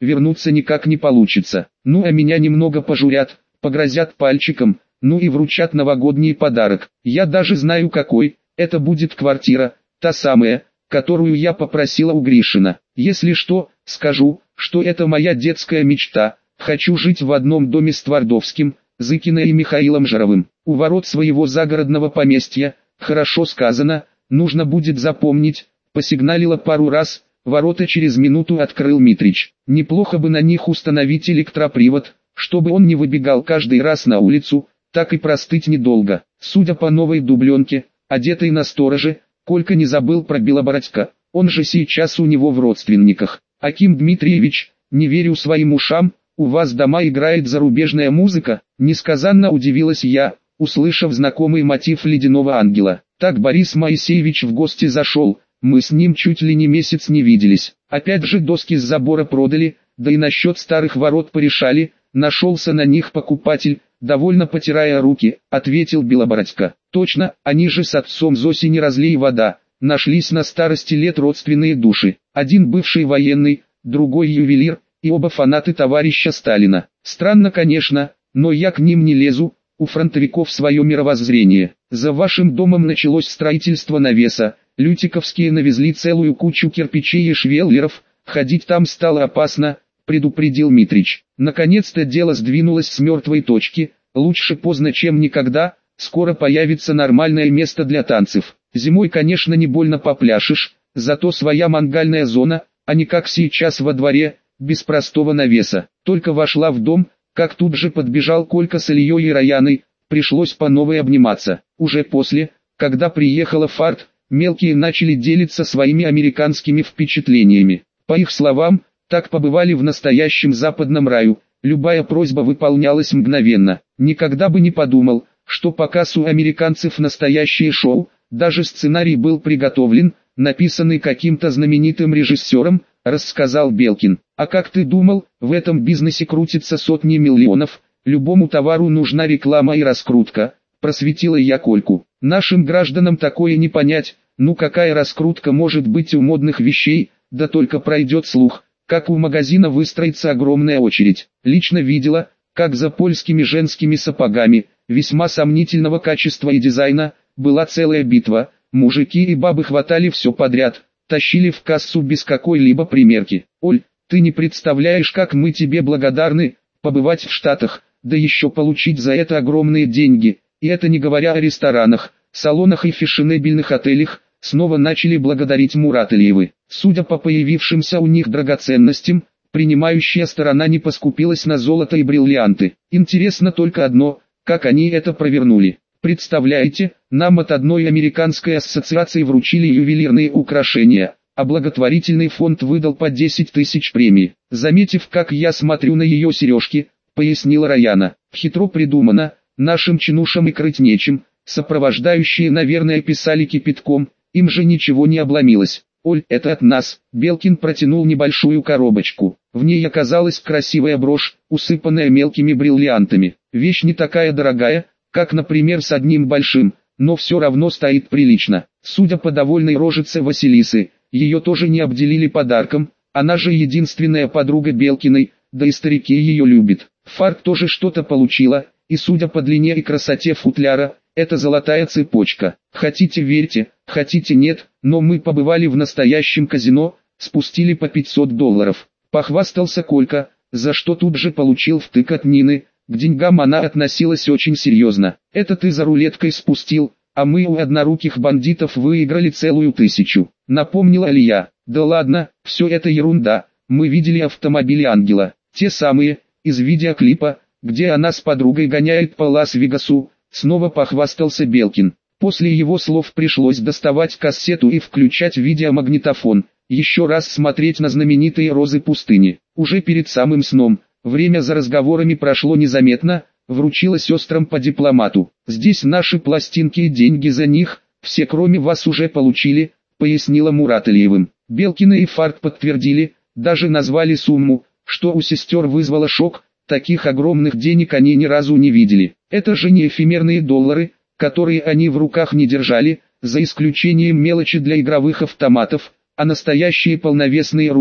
вернуться никак не получится. Ну а меня немного пожурят, погрозят пальчиком, ну и вручат новогодний подарок. Я даже знаю какой, это будет квартира, та самая, которую я попросила у Гришина. Если что, скажу, что это моя детская мечта, хочу жить в одном доме с Твардовским, Зыкиной и Михаилом Жировым. У ворот своего загородного поместья, хорошо сказано, нужно будет запомнить, посигналила пару раз, ворота через минуту открыл Митрич. Неплохо бы на них установить электропривод, чтобы он не выбегал каждый раз на улицу, так и простыть недолго. Судя по новой дубленке, одетой на стороже, Колька не забыл про Белобородька, он же сейчас у него в родственниках. Аким Дмитриевич, не верю своим ушам, у вас дома играет зарубежная музыка? Несказанно удивилась я, услышав знакомый мотив «Ледяного ангела». Так Борис Моисеевич в гости зашел, мы с ним чуть ли не месяц не виделись. Опять же доски с забора продали, да и насчет старых ворот порешали, нашелся на них покупатель, довольно потирая руки, ответил Белобородько. Точно, они же с отцом Зоси не разлей вода, нашлись на старости лет родственные души. Один бывший военный, другой ювелир, и оба фанаты товарища Сталина. Странно, конечно, но я к ним не лезу, у фронтовиков свое мировоззрение. За вашим домом началось строительство навеса, лютиковские навезли целую кучу кирпичей и швеллеров, ходить там стало опасно, предупредил Митрич. Наконец-то дело сдвинулось с мертвой точки, лучше поздно чем никогда, скоро появится нормальное место для танцев. Зимой, конечно, не больно попляшешь, зато своя мангальная зона, а не как сейчас во дворе, без простого навеса. Только вошла в дом, как тут же подбежал Колька с Ильей и Раяной, пришлось по новой обниматься. Уже после, когда приехала Фарт, мелкие начали делиться своими американскими впечатлениями. По их словам, так побывали в настоящем западном раю, любая просьба выполнялась мгновенно. Никогда бы не подумал, что показ у американцев настоящее шоу, даже сценарий был приготовлен, написанный каким-то знаменитым режиссером, рассказал Белкин. А как ты думал, в этом бизнесе крутится сотни миллионов, любому товару нужна реклама и раскрутка, просветила я Кольку. Нашим гражданам такое не понять, ну какая раскрутка может быть у модных вещей, да только пройдет слух, как у магазина выстроится огромная очередь. Лично видела, как за польскими женскими сапогами, весьма сомнительного качества и дизайна, была целая битва, мужики и бабы хватали все подряд, тащили в кассу без какой-либо примерки. Оль, ты не представляешь, как мы тебе благодарны, побывать в Штатах, да еще получить за это огромные деньги, и это не говоря о ресторанах, салонах и фешенебельных отелях, снова начали благодарить Мураталиевы. Судя по появившимся у них драгоценностям, принимающая сторона не поскупилась на золото и бриллианты. Интересно только одно, как они это провернули. Представляете, нам от одной американской ассоциации вручили ювелирные украшения, а благотворительный фонд выдал по десять тысяч премий. Заметив, как я смотрю на ее сережки, пояснила Раяна. Хитро придумано, нашим чинушам и крыть нечем, сопровождающие, наверное, писали кипятком, им же ничего не обломилось. Оль, это от нас. Белкин протянул небольшую коробочку. В ней оказалась красивая брошь, усыпанная мелкими бриллиантами. Вещь не такая дорогая, как, например, с одним большим, но все равно стоит прилично. Судя по довольной рожице Василисы, ее тоже не обделили подарком, она же единственная подруга Белкиной, да и старики ее любят. Фарт тоже что-то получила, и судя по длине и красоте футляра, это золотая цепочка. Хотите верьте, хотите нет, но мы побывали в настоящем казино, спустили по пятьсот долларов. Похвастался Колька, за что тут же получил втык от Нины. К деньгам она относилась очень серьезно. Это ты за рулеткой спустил, а мы у одноруких бандитов выиграли целую тысячу. Напомнила ли я? Да ладно, все это ерунда. Мы видели автомобили Ангела. Те самые, из видеоклипа, где она с подругой гоняет по Лас-Вегасу. Снова похвастался Белкин. После его слов пришлось доставать кассету и включать видеомагнитофон. Еще раз смотреть на знаменитые розы пустыни. Уже перед самым сном. Время за разговорами прошло незаметно, вручила сестрам по дипломату. Здесь наши пластинки и деньги за них, все кроме вас уже получили, пояснила Мураталиевым. Белкина и Фарт подтвердили, даже назвали сумму, что у сестер вызвало шок, таких огромных денег они ни разу не видели. Это же не эфемерные доллары, которые они в руках не держали, за исключением мелочи для игровых автоматов, а настоящие полновесные рубли,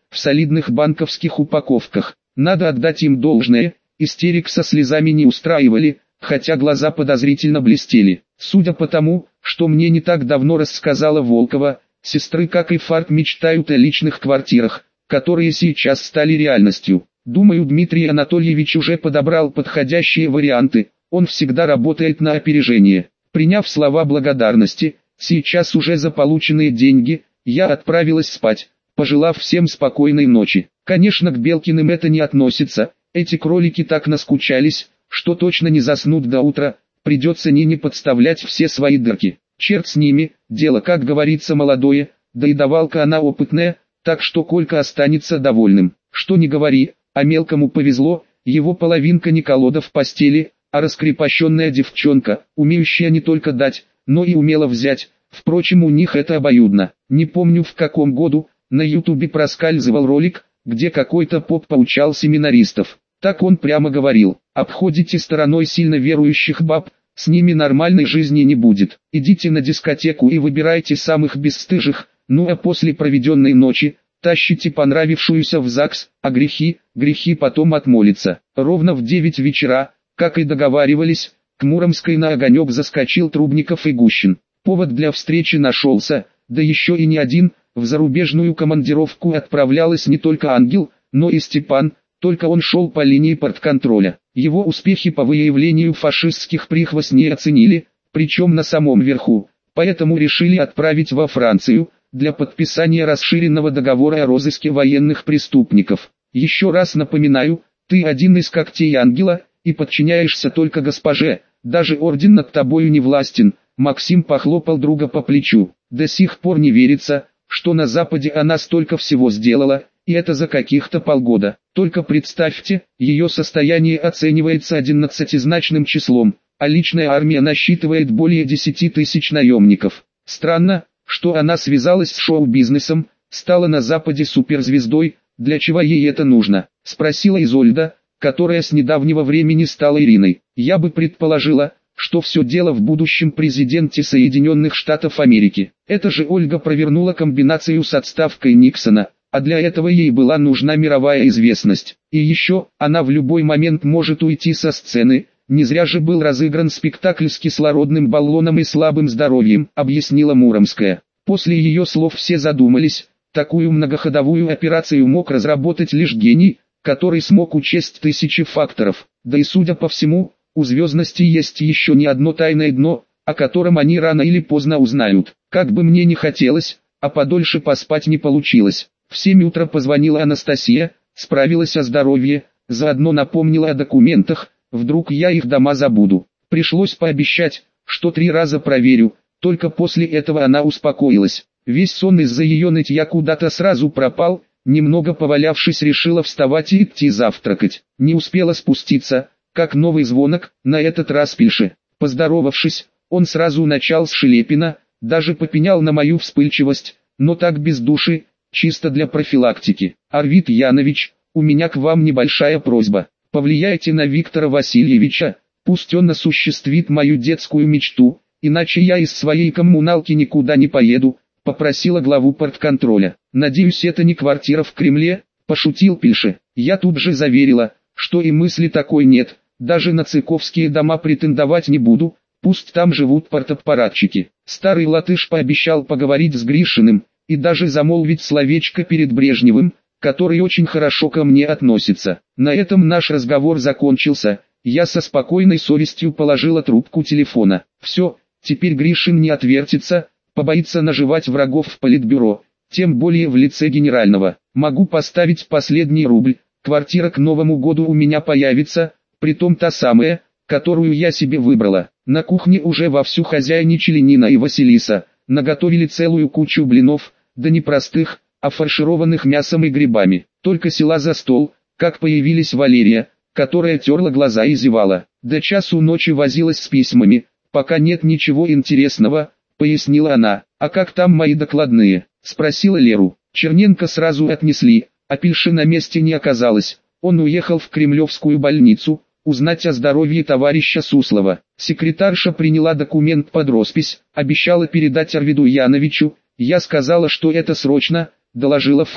в солидных банковских упаковках. Надо отдать им должное, истерик со слезами не устраивали, хотя глаза подозрительно блестели. Судя по тому, что мне не так давно рассказала Волкова, сестры, как и Фарк, мечтают о личных квартирах, которые сейчас стали реальностью. Думаю, Дмитрий Анатольевич уже подобрал подходящие варианты, он всегда работает на опережение. Приняв слова благодарности, сейчас уже за полученные деньги, я отправилась спать, пожелав всем спокойной ночи. Конечно, к Белкиным это не относится, эти кролики так наскучались, что точно не заснут до утра, придется Нине подставлять все свои дырки. Черт с ними, дело, как говорится, молодое, да и давалка она опытная, так что Колька останется довольным. Что ни говори, а мелкому повезло, его половинка не колода в постели, а раскрепощенная девчонка, умеющая не только дать, но и умела взять. Впрочем, у них это обоюдно. Не помню, в каком году, на ютубе проскальзывал ролик, где какой-то поп поучал семинаристов. Так он прямо говорил: обходите стороной сильно верующих баб, с ними нормальной жизни не будет. Идите на дискотеку и выбирайте самых бесстыжих, ну а после проведенной ночи, тащите понравившуюся в ЗАГС, а грехи, грехи потом отмолятся. Ровно в девять вечера, как и договаривались, к Муромской на огонек заскочил Трубников и Гущин. Повод для встречи нашелся, да еще и не один. В зарубежную командировку отправлялась не только Ангел, но и Степан, только он шел по линии портконтроля. Его успехи по выявлению фашистских прихвостней оценили, причем на самом верху, поэтому решили отправить во Францию, для подписания расширенного договора о розыске военных преступников. Еще раз напоминаю, ты один из когтей Ангела, и подчиняешься только госпоже, даже орден над тобою не властен. Максим похлопал друга по плечу. До сих пор не верится, что на Западе она столько всего сделала, и это за каких-то полгода. Только представьте, ее состояние оценивается одиннадцатизначным числом, а личная армия насчитывает более десяти тысяч наемников. Странно, что она связалась с шоу-бизнесом, стала на Западе суперзвездой. Для чего ей это нужно? Спросила Изольда, которая с недавнего времени стала Ириной. Я бы предположила, что все дело в будущем президенте Соединенных Штатов Америки. Это же Ольга провернула комбинацию с отставкой Никсона, а для этого ей была нужна мировая известность. И еще, она в любой момент может уйти со сцены, не зря же был разыгран спектакль с кислородным баллоном и слабым здоровьем, объяснила Муромская. После ее слов все задумались, такую многоходовую операцию мог разработать лишь гений, который смог учесть тысячи факторов, да и судя по всему, у звездности есть еще не одно тайное дно, о котором они рано или поздно узнают. Как бы мне не хотелось, а подольше поспать не получилось. В семь утра позвонила Анастасия, справилась о здоровье, заодно напомнила о документах, вдруг я их дома забуду. Пришлось пообещать, что три раза проверю, только после этого она успокоилась. Весь сон из-за ее нытья куда-то сразу пропал, немного повалявшись, решила вставать и идти завтракать. Не успела спуститься, как новый звонок, на этот раз Пильше. Поздоровавшись, он сразу начал с Шелепина, даже попенял на мою вспыльчивость, но так без души, чисто для профилактики. Арвид Янович, у меня к вам небольшая просьба. Повлияйте на Виктора Васильевича, пусть он осуществит мою детскую мечту, иначе я из своей коммуналки никуда не поеду, попросила главу портконтроля. Надеюсь, это не квартира в Кремле, пошутил Пильше. Я тут же заверила, что и мысли такой нет. Даже на цыковские дома претендовать не буду, пусть там живут партаппаратчики. Старый латыш пообещал поговорить с Гришиным, и даже замолвить словечко перед Брежневым, который очень хорошо ко мне относится. На этом наш разговор закончился, я со спокойной совестью положила трубку телефона. Все, теперь Гришин не отвертится, побоится наживать врагов в политбюро, тем более в лице генерального. Могу поставить последний рубль, квартира к Новому году у меня появится, притом та самая, которую я себе выбрала. На кухне уже вовсю хозяйничали Нина и Василиса, наготовили целую кучу блинов, да не простых, а фаршированных мясом и грибами. Только села за стол, как появились Валерия, которая терла глаза и зевала. До часу ночи возилась с письмами, пока нет ничего интересного, пояснила она. А как там мои докладные? Спросила Леру. Черненко сразу отнесли, а Пильши на месте не оказалось. Он уехал в Кремлевскую больницу, узнать о здоровье товарища Суслова. Секретарша приняла документ под роспись, обещала передать Арвиду Яновичу. Я сказала, что это срочно, доложила Фарт.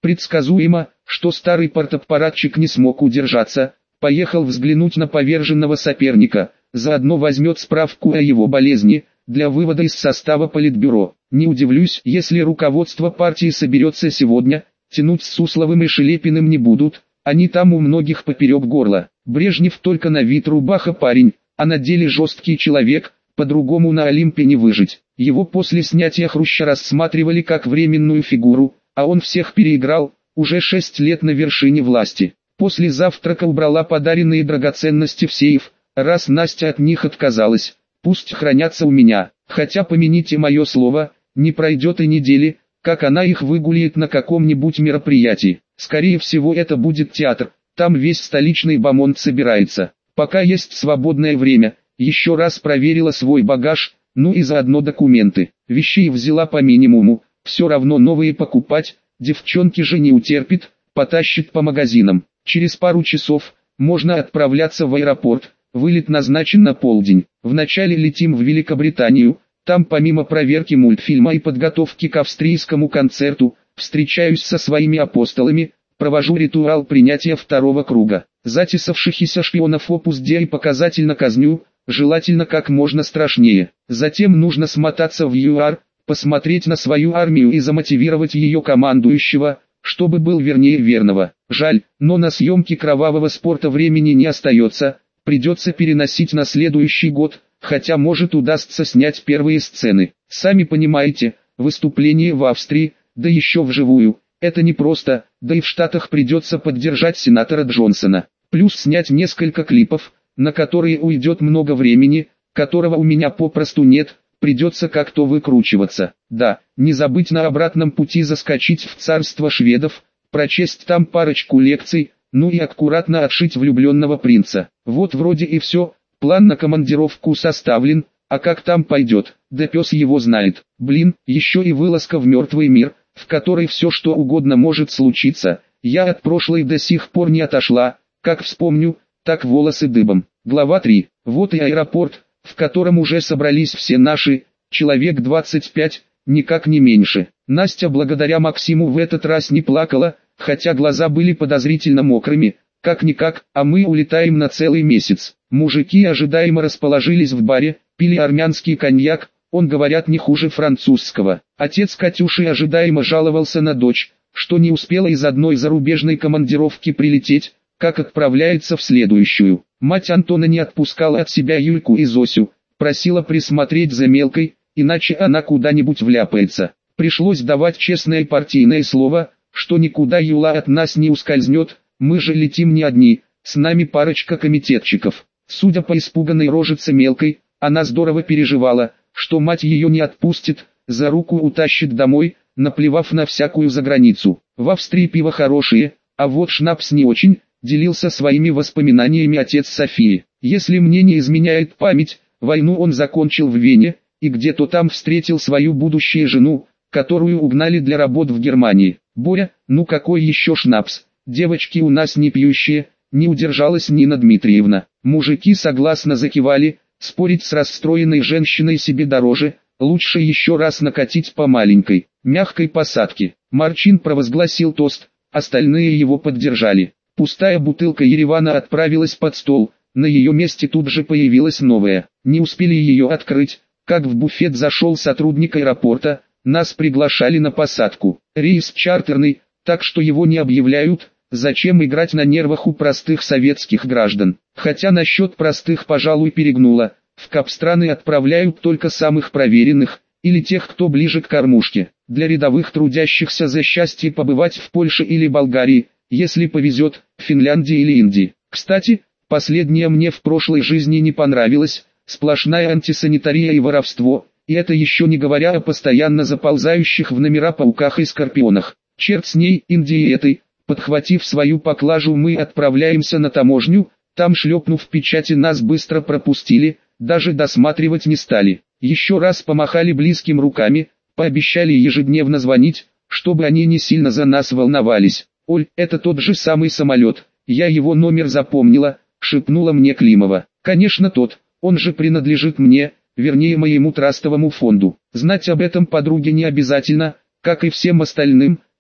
Предсказуемо, что старый партаппаратчик не смог удержаться, поехал взглянуть на поверженного соперника, заодно возьмет справку о его болезни, для вывода из состава политбюро. Не удивлюсь, если руководство партии соберется сегодня, тянуть с Сусловым и Шелепиным не будут, они там у многих поперек горла. Брежнев только на вид рубаха парень, а на деле жесткий человек, по-другому на Олимпе не выжить. Его после снятия Хруща рассматривали как временную фигуру, а он всех переиграл, уже шесть лет на вершине власти. После завтрака убрала подаренные драгоценности в сейф, раз Настя от них отказалась, пусть хранятся у меня, хотя помяните мое слово, не пройдет и недели, как она их выгуляет на каком-нибудь мероприятии. Скорее всего это будет театр, там весь столичный бомонд собирается. Пока есть свободное время, еще раз проверила свой багаж, ну и заодно документы. Вещей взяла по минимуму, все равно новые покупать, девчонки же не утерпит, потащит по магазинам. Через пару часов можно отправляться в аэропорт, вылет назначен на полдень. Вначале летим в Великобританию, там помимо проверки мультфильма и подготовки к австрийскому концерту, встречаюсь со своими апостолами, провожу ритуал принятия второго круга. Затесавшихся шпионов Опус Дей показательно казню, желательно как можно страшнее. Затем нужно смотаться в ЮАР, посмотреть на свою армию и замотивировать ее командующего, чтобы был вернее верного. Жаль, но на съемки кровавого спорта времени не остается, придется переносить на следующий год, хотя может удастся снять первые сцены. Сами понимаете, выступление в Австрии, да еще вживую, это непросто, да и в Штатах придется поддержать сенатора Джонсона. Плюс снять несколько клипов, на которые уйдет много времени, которого у меня попросту нет, придется как-то выкручиваться. Да, не забыть на обратном пути заскочить в царство шведов, прочесть там парочку лекций, ну и аккуратно отшить влюбленного принца. Вот вроде и все, план на командировку составлен, а как там пойдет, да пес его знает. Блин, еще и вылазка в мертвый мир, в которой все что угодно может случиться, я от прошлой до сих пор не отошла, как вспомню, так волосы дыбом. Глава три. Вот и аэропорт, в котором уже собрались все наши, человек двадцать пять, никак не меньше. Настя благодаря Максиму в этот раз не плакала, хотя глаза были подозрительно мокрыми, как-никак, а мы улетаем на целый месяц. Мужики ожидаемо расположились в баре, пили армянский коньяк, он, говорят, не хуже французского. Отец Катюши ожидаемо жаловался на дочь, что не успела из одной зарубежной командировки прилететь, как отправляется в следующую. Мать Антона не отпускала от себя Юльку и Зосю, просила присмотреть за мелкой, иначе она куда-нибудь вляпается. Пришлось давать честное партийное слово, что никуда Юла от нас не ускользнет, мы же летим не одни, с нами парочка комитетчиков. Судя по испуганной рожице мелкой, она здорово переживала, что мать ее не отпустит, за руку утащит домой, наплевав на всякую заграницу. В Австрии пиво хорошее, а вот шнапс не очень, делился своими воспоминаниями отец Софии. Если мне не изменяет память, войну он закончил в Вене, и где-то там встретил свою будущую жену, которую угнали для работ в Германии. Боря, ну какой еще шнапс, девочки у нас не пьющие, не удержалась Нина Дмитриевна. Мужики согласно закивали, спорить с расстроенной женщиной себе дороже, лучше еще раз накатить по маленькой, мягкой посадке. Марчин провозгласил тост, остальные его поддержали. Пустая бутылка Еревана отправилась под стол, на ее месте тут же появилась новая. Не успели ее открыть, как в буфет зашел сотрудник аэропорта, нас приглашали на посадку. Рейс чартерный, так что его не объявляют, зачем играть на нервах у простых советских граждан. Хотя насчет простых, пожалуй, перегнула, в капстраны отправляют только самых проверенных, или тех, кто ближе к кормушке. Для рядовых трудящихся за счастье побывать в Польше или Болгарии, если повезет, Финляндии или Индии. Кстати, последнее мне в прошлой жизни не понравилось, сплошная антисанитария и воровство, и это еще не говоря о постоянно заползающих в номера пауках и скорпионах. Черт с ней, Индии этой, подхватив свою поклажу, мы отправляемся на таможню, там шлепнув печати нас быстро пропустили, даже досматривать не стали. Еще раз помахали близким руками, пообещали ежедневно звонить, чтобы они не сильно за нас волновались. «Оль, это тот же самый самолет, я его номер запомнила», — шепнула мне Климова. «Конечно тот, он же принадлежит мне, вернее моему трастовому фонду. Знать об этом подруге не обязательно, как и всем остальным,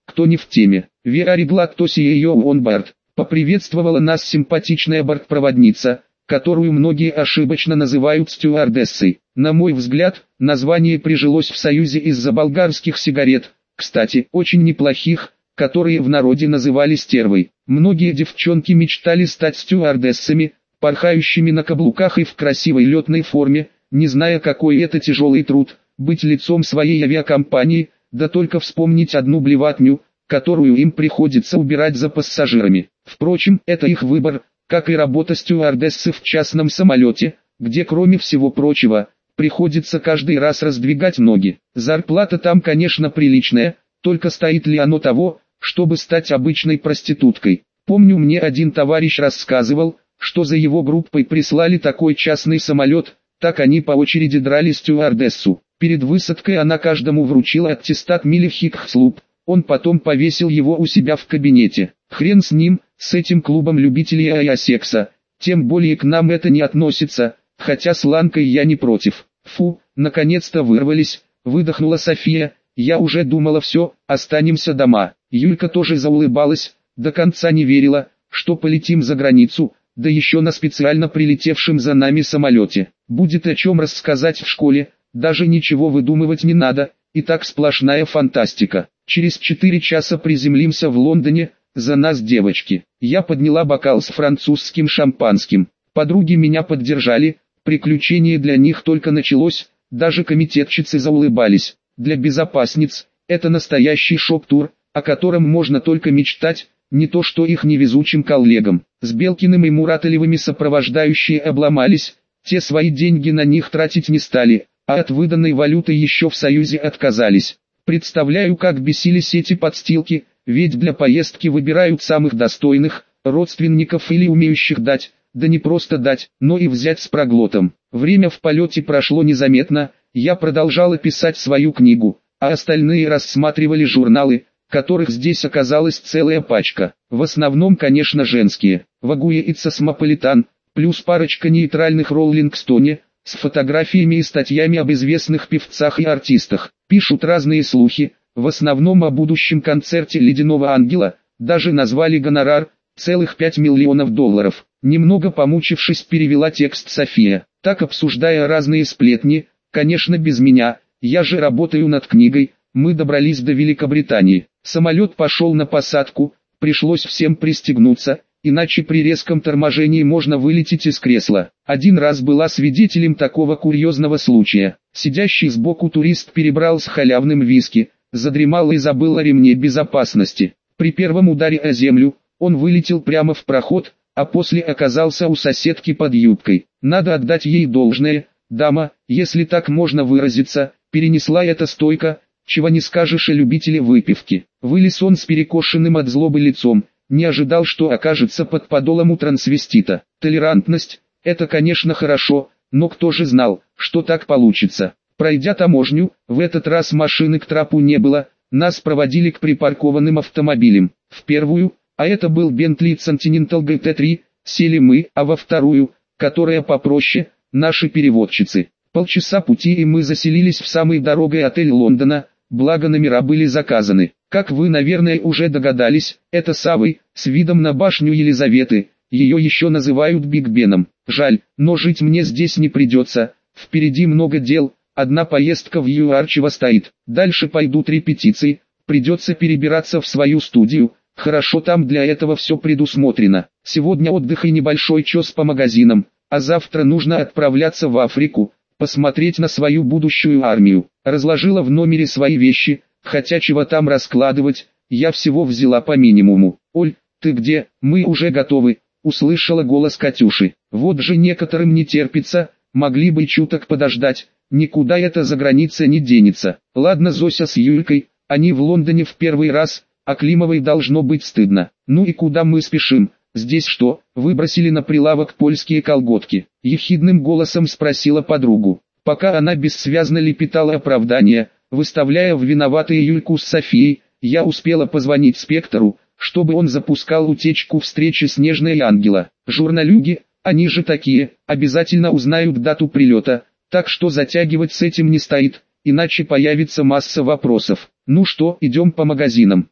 кто не в теме. Very glad to see you on board. Поприветствовала нас симпатичная бортпроводница, которую многие ошибочно называют стюардессой. На мой взгляд, название прижилось в Союзе из-за болгарских сигарет, кстати, очень неплохих, которые в народе называли стервой. Многие девчонки мечтали стать стюардессами, порхающими на каблуках и в красивой летной форме, не зная, какой это тяжелый труд, быть лицом своей авиакомпании, да только вспомнить одну блевотню, которую им приходится убирать за пассажирами. Впрочем, это их выбор, как и работа стюардессы в частном самолете, где кроме всего прочего, приходится каждый раз раздвигать ноги. Зарплата там, конечно, приличная, только стоит ли оно того, чтобы стать обычной проституткой. Помню, мне один товарищ рассказывал, что за его группой прислали такой частный самолет, так они по очереди драли стюардессу. Перед высадкой она каждому вручила аттестат Милли Хикслуп, он потом повесил его у себя в кабинете. Хрен с ним, с этим клубом любителей авиасекса, тем более к нам это не относится, хотя с Ланкой я не против. Фу, наконец-то вырвались, выдохнула София, я уже думала все, останемся дома. Юлька тоже заулыбалась, до конца не верила, что полетим за границу, да еще на специально прилетевшем за нами самолете. Будет о чем рассказать в школе, даже ничего выдумывать не надо, и так сплошная фантастика. Через четыре часа приземлимся в Лондоне, за нас девочки. Я подняла бокал с французским шампанским. Подруги меня поддержали, приключение для них только началось, даже комитетчицы заулыбались. Для безопасниц, это настоящий шоп-тур, о котором можно только мечтать, не то что их невезучим коллегам. С Белкиным и Мураталевыми сопровождающие обломались, те свои деньги на них тратить не стали, а от выданной валюты еще в Союзе отказались. Представляю, как бесились эти подстилки, ведь для поездки выбирают самых достойных, родственников или умеющих дать, да не просто дать, но и взять с проглотом. Время в полете прошло незаметно, я продолжала писать свою книгу, а остальные рассматривали журналы, которых здесь оказалась целая пачка. В основном, конечно, женские. Вагуя и Космополитан, плюс парочка нейтральных Роллинг Стоне, с фотографиями и статьями об известных певцах и артистах. Пишут разные слухи, в основном о будущем концерте «Ледяного ангела», даже назвали гонорар, целых пять миллионов долларов. Немного помучившись, перевела текст София, так обсуждая разные сплетни, конечно без меня, я же работаю над книгой. Мы добрались до Великобритании. Самолет пошел на посадку, пришлось всем пристегнуться, иначе при резком торможении можно вылететь из кресла. Один раз была свидетелем такого курьезного случая. Сидящий сбоку турист перебрал с халявным виски, задремал и забыл о ремне безопасности. При первом ударе о землю, он вылетел прямо в проход, а после оказался у соседки под юбкой. Надо отдать ей должное, дама, если так можно выразиться, перенесла это стойко, чего не скажешь о любителе выпивки. Вылез он с перекошенным от злобы лицом, не ожидал, что окажется под подолом у трансвестита. Толерантность – это, конечно, хорошо, но кто же знал, что так получится. Пройдя таможню, в этот раз машины к трапу не было, нас проводили к припаркованным автомобилям. В первую, а это был Bentley Continental джи ти три, сели мы, а во вторую, которая попроще, наши переводчицы. Полчаса пути и мы заселились в самый дорогой отель Лондона, благо номера были заказаны. Как вы, наверное, уже догадались, это Савой, с видом на башню Елизаветы, ее еще называют Биг Беном. Жаль, но жить мне здесь не придется, впереди много дел, одна поездка в ЮАР стоит, дальше пойдут репетиции, придется перебираться в свою студию, хорошо там для этого все предусмотрено. Сегодня отдых и небольшой чес по магазинам, а завтра нужно отправляться в Африку, посмотреть на свою будущую армию. Разложила в номере свои вещи, хотя чего там раскладывать, я всего взяла по минимуму. «Оль, ты где? Мы уже готовы», — услышала голос Катюши. «Вот же некоторым не терпится, могли бы чуток подождать, никуда это за граница не денется». Ладно, Зося с Юлькой, они в Лондоне в первый раз, а Климовой должно быть стыдно. Ну и куда мы спешим? Здесь что, выбросили на прилавок польские колготки? Ехидным голосом спросила подругу. Пока она бессвязно лепетала оправдания, выставляя в виноватые Юльку с Софией, я успела позвонить Спектору, чтобы он запускал утечку встречи с Нежной и Ангела. Журналюги, они же такие, обязательно узнают дату прилета, так что затягивать с этим не стоит, иначе появится масса вопросов. Ну что, идем по магазинам.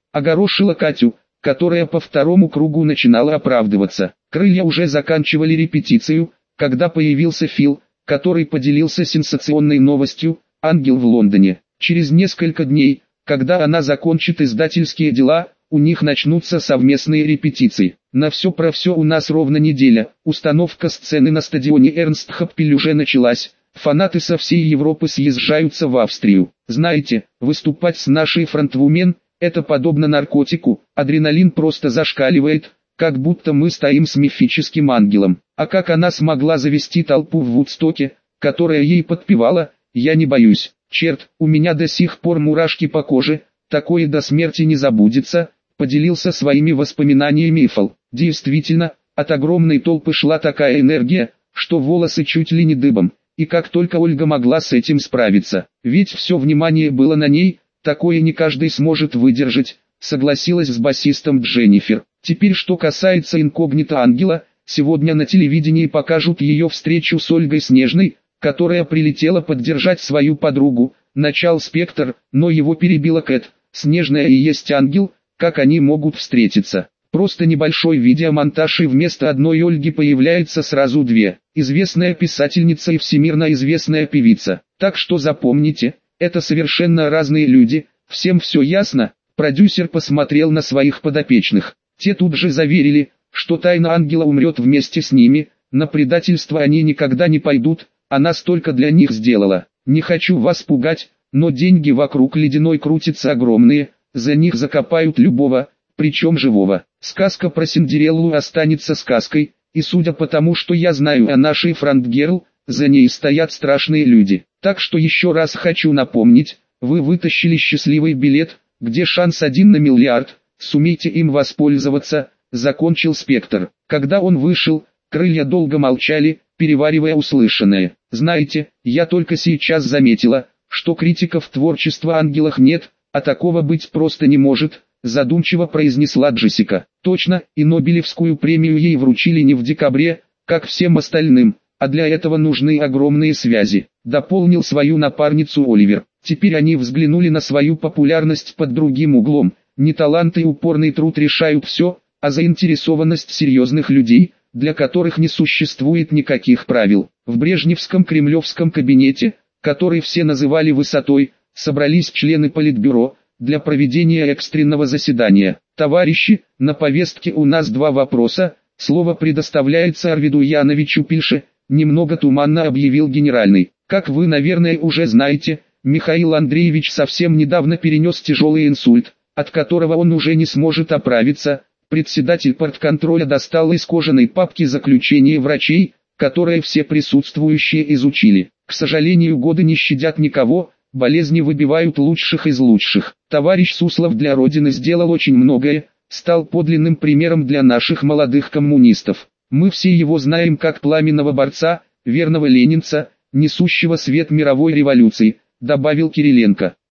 огорошила Катю, которая по второму кругу начинала оправдываться. Крылья уже заканчивали репетицию, когда появился Фил, который поделился сенсационной новостью: ангел в Лондоне. Через несколько дней, когда она закончит издательские дела, у них начнутся совместные репетиции. На все про все у нас ровно неделя. Установка сцены на стадионе Эрнст Хаппель уже началась. Фанаты со всей Европы съезжаются в Австрию. Знаете, выступать с нашей фронтвумен – это подобно наркотику, адреналин просто зашкаливает, как будто мы стоим с мифическим ангелом. А как она смогла завести толпу в Вудстоке, которая ей подпевала, я не боюсь. Черт, у меня до сих пор мурашки по коже, такое до смерти не забудется, поделился своими воспоминаниями Эйфел. Действительно, от огромной толпы шла такая энергия, что волосы чуть ли не дыбом. И как только Ольга могла с этим справиться, ведь все внимание было на ней, такое не каждый сможет выдержать, согласилась с басистом Дженнифер. Теперь что касается инкогнито ангела, сегодня на телевидении покажут ее встречу с Ольгой Снежной, которая прилетела поддержать свою подругу. Начал спектр, но его перебила Кэт. Снежная и есть ангел, как они могут встретиться? Просто небольшой видеомонтаж, и вместо одной Ольги появляется сразу две. Известная писательница и всемирно известная певица. Так что запомните, это совершенно разные люди, всем все ясно? Продюсер посмотрел на своих подопечных. Те тут же заверили, что тайна ангела умрет вместе с ними, на предательство они никогда не пойдут, она столько для них сделала. Не хочу вас пугать, но деньги вокруг Ледяной крутятся огромные, за них закопают любого, причем живого. Сказка про Синдереллу останется сказкой, и судя по тому, что я знаю о нашей фронтгерл, за ней стоят страшные люди. Так что еще раз хочу напомнить, вы вытащили счастливый билет, где шанс один на миллиард, сумейте им воспользоваться, закончил спектр. Когда он вышел, крылья долго молчали, переваривая услышанное. Знаете, я только сейчас заметила, что критиков творчества ангелах нет, а такого быть просто не может, задумчиво произнесла Джессика. Точно, и Нобелевскую премию ей вручили не в декабре, как всем остальным, а для этого нужны огромные связи, дополнил свою напарницу Оливер. Теперь они взглянули на свою популярность под другим углом. Не талант и упорный труд решают все, а заинтересованность серьезных людей, для которых не существует никаких правил. В брежневском кремлевском кабинете, который все называли высотой, собрались члены Политбюро для проведения экстренного заседания. Товарищи, на повестке у нас два вопроса. Слово предоставляется Арвиду Яновичу Пильше, немного туманно объявил генеральный. Как вы, наверное, уже знаете, Михаил Андреевич совсем недавно перенес тяжелый инсульт, от которого он уже не сможет оправиться. Председатель партконтроля достал из кожаной папки заключение врачей, которое все присутствующие изучили. К сожалению, годы не щадят никого, болезни выбивают лучших из лучших. Товарищ Суслов для Родины сделал очень многое, стал подлинным примером для наших молодых коммунистов. Мы все его знаем как пламенного борца, верного ленинца, несущего свет мировой революции, добавил Кириленко.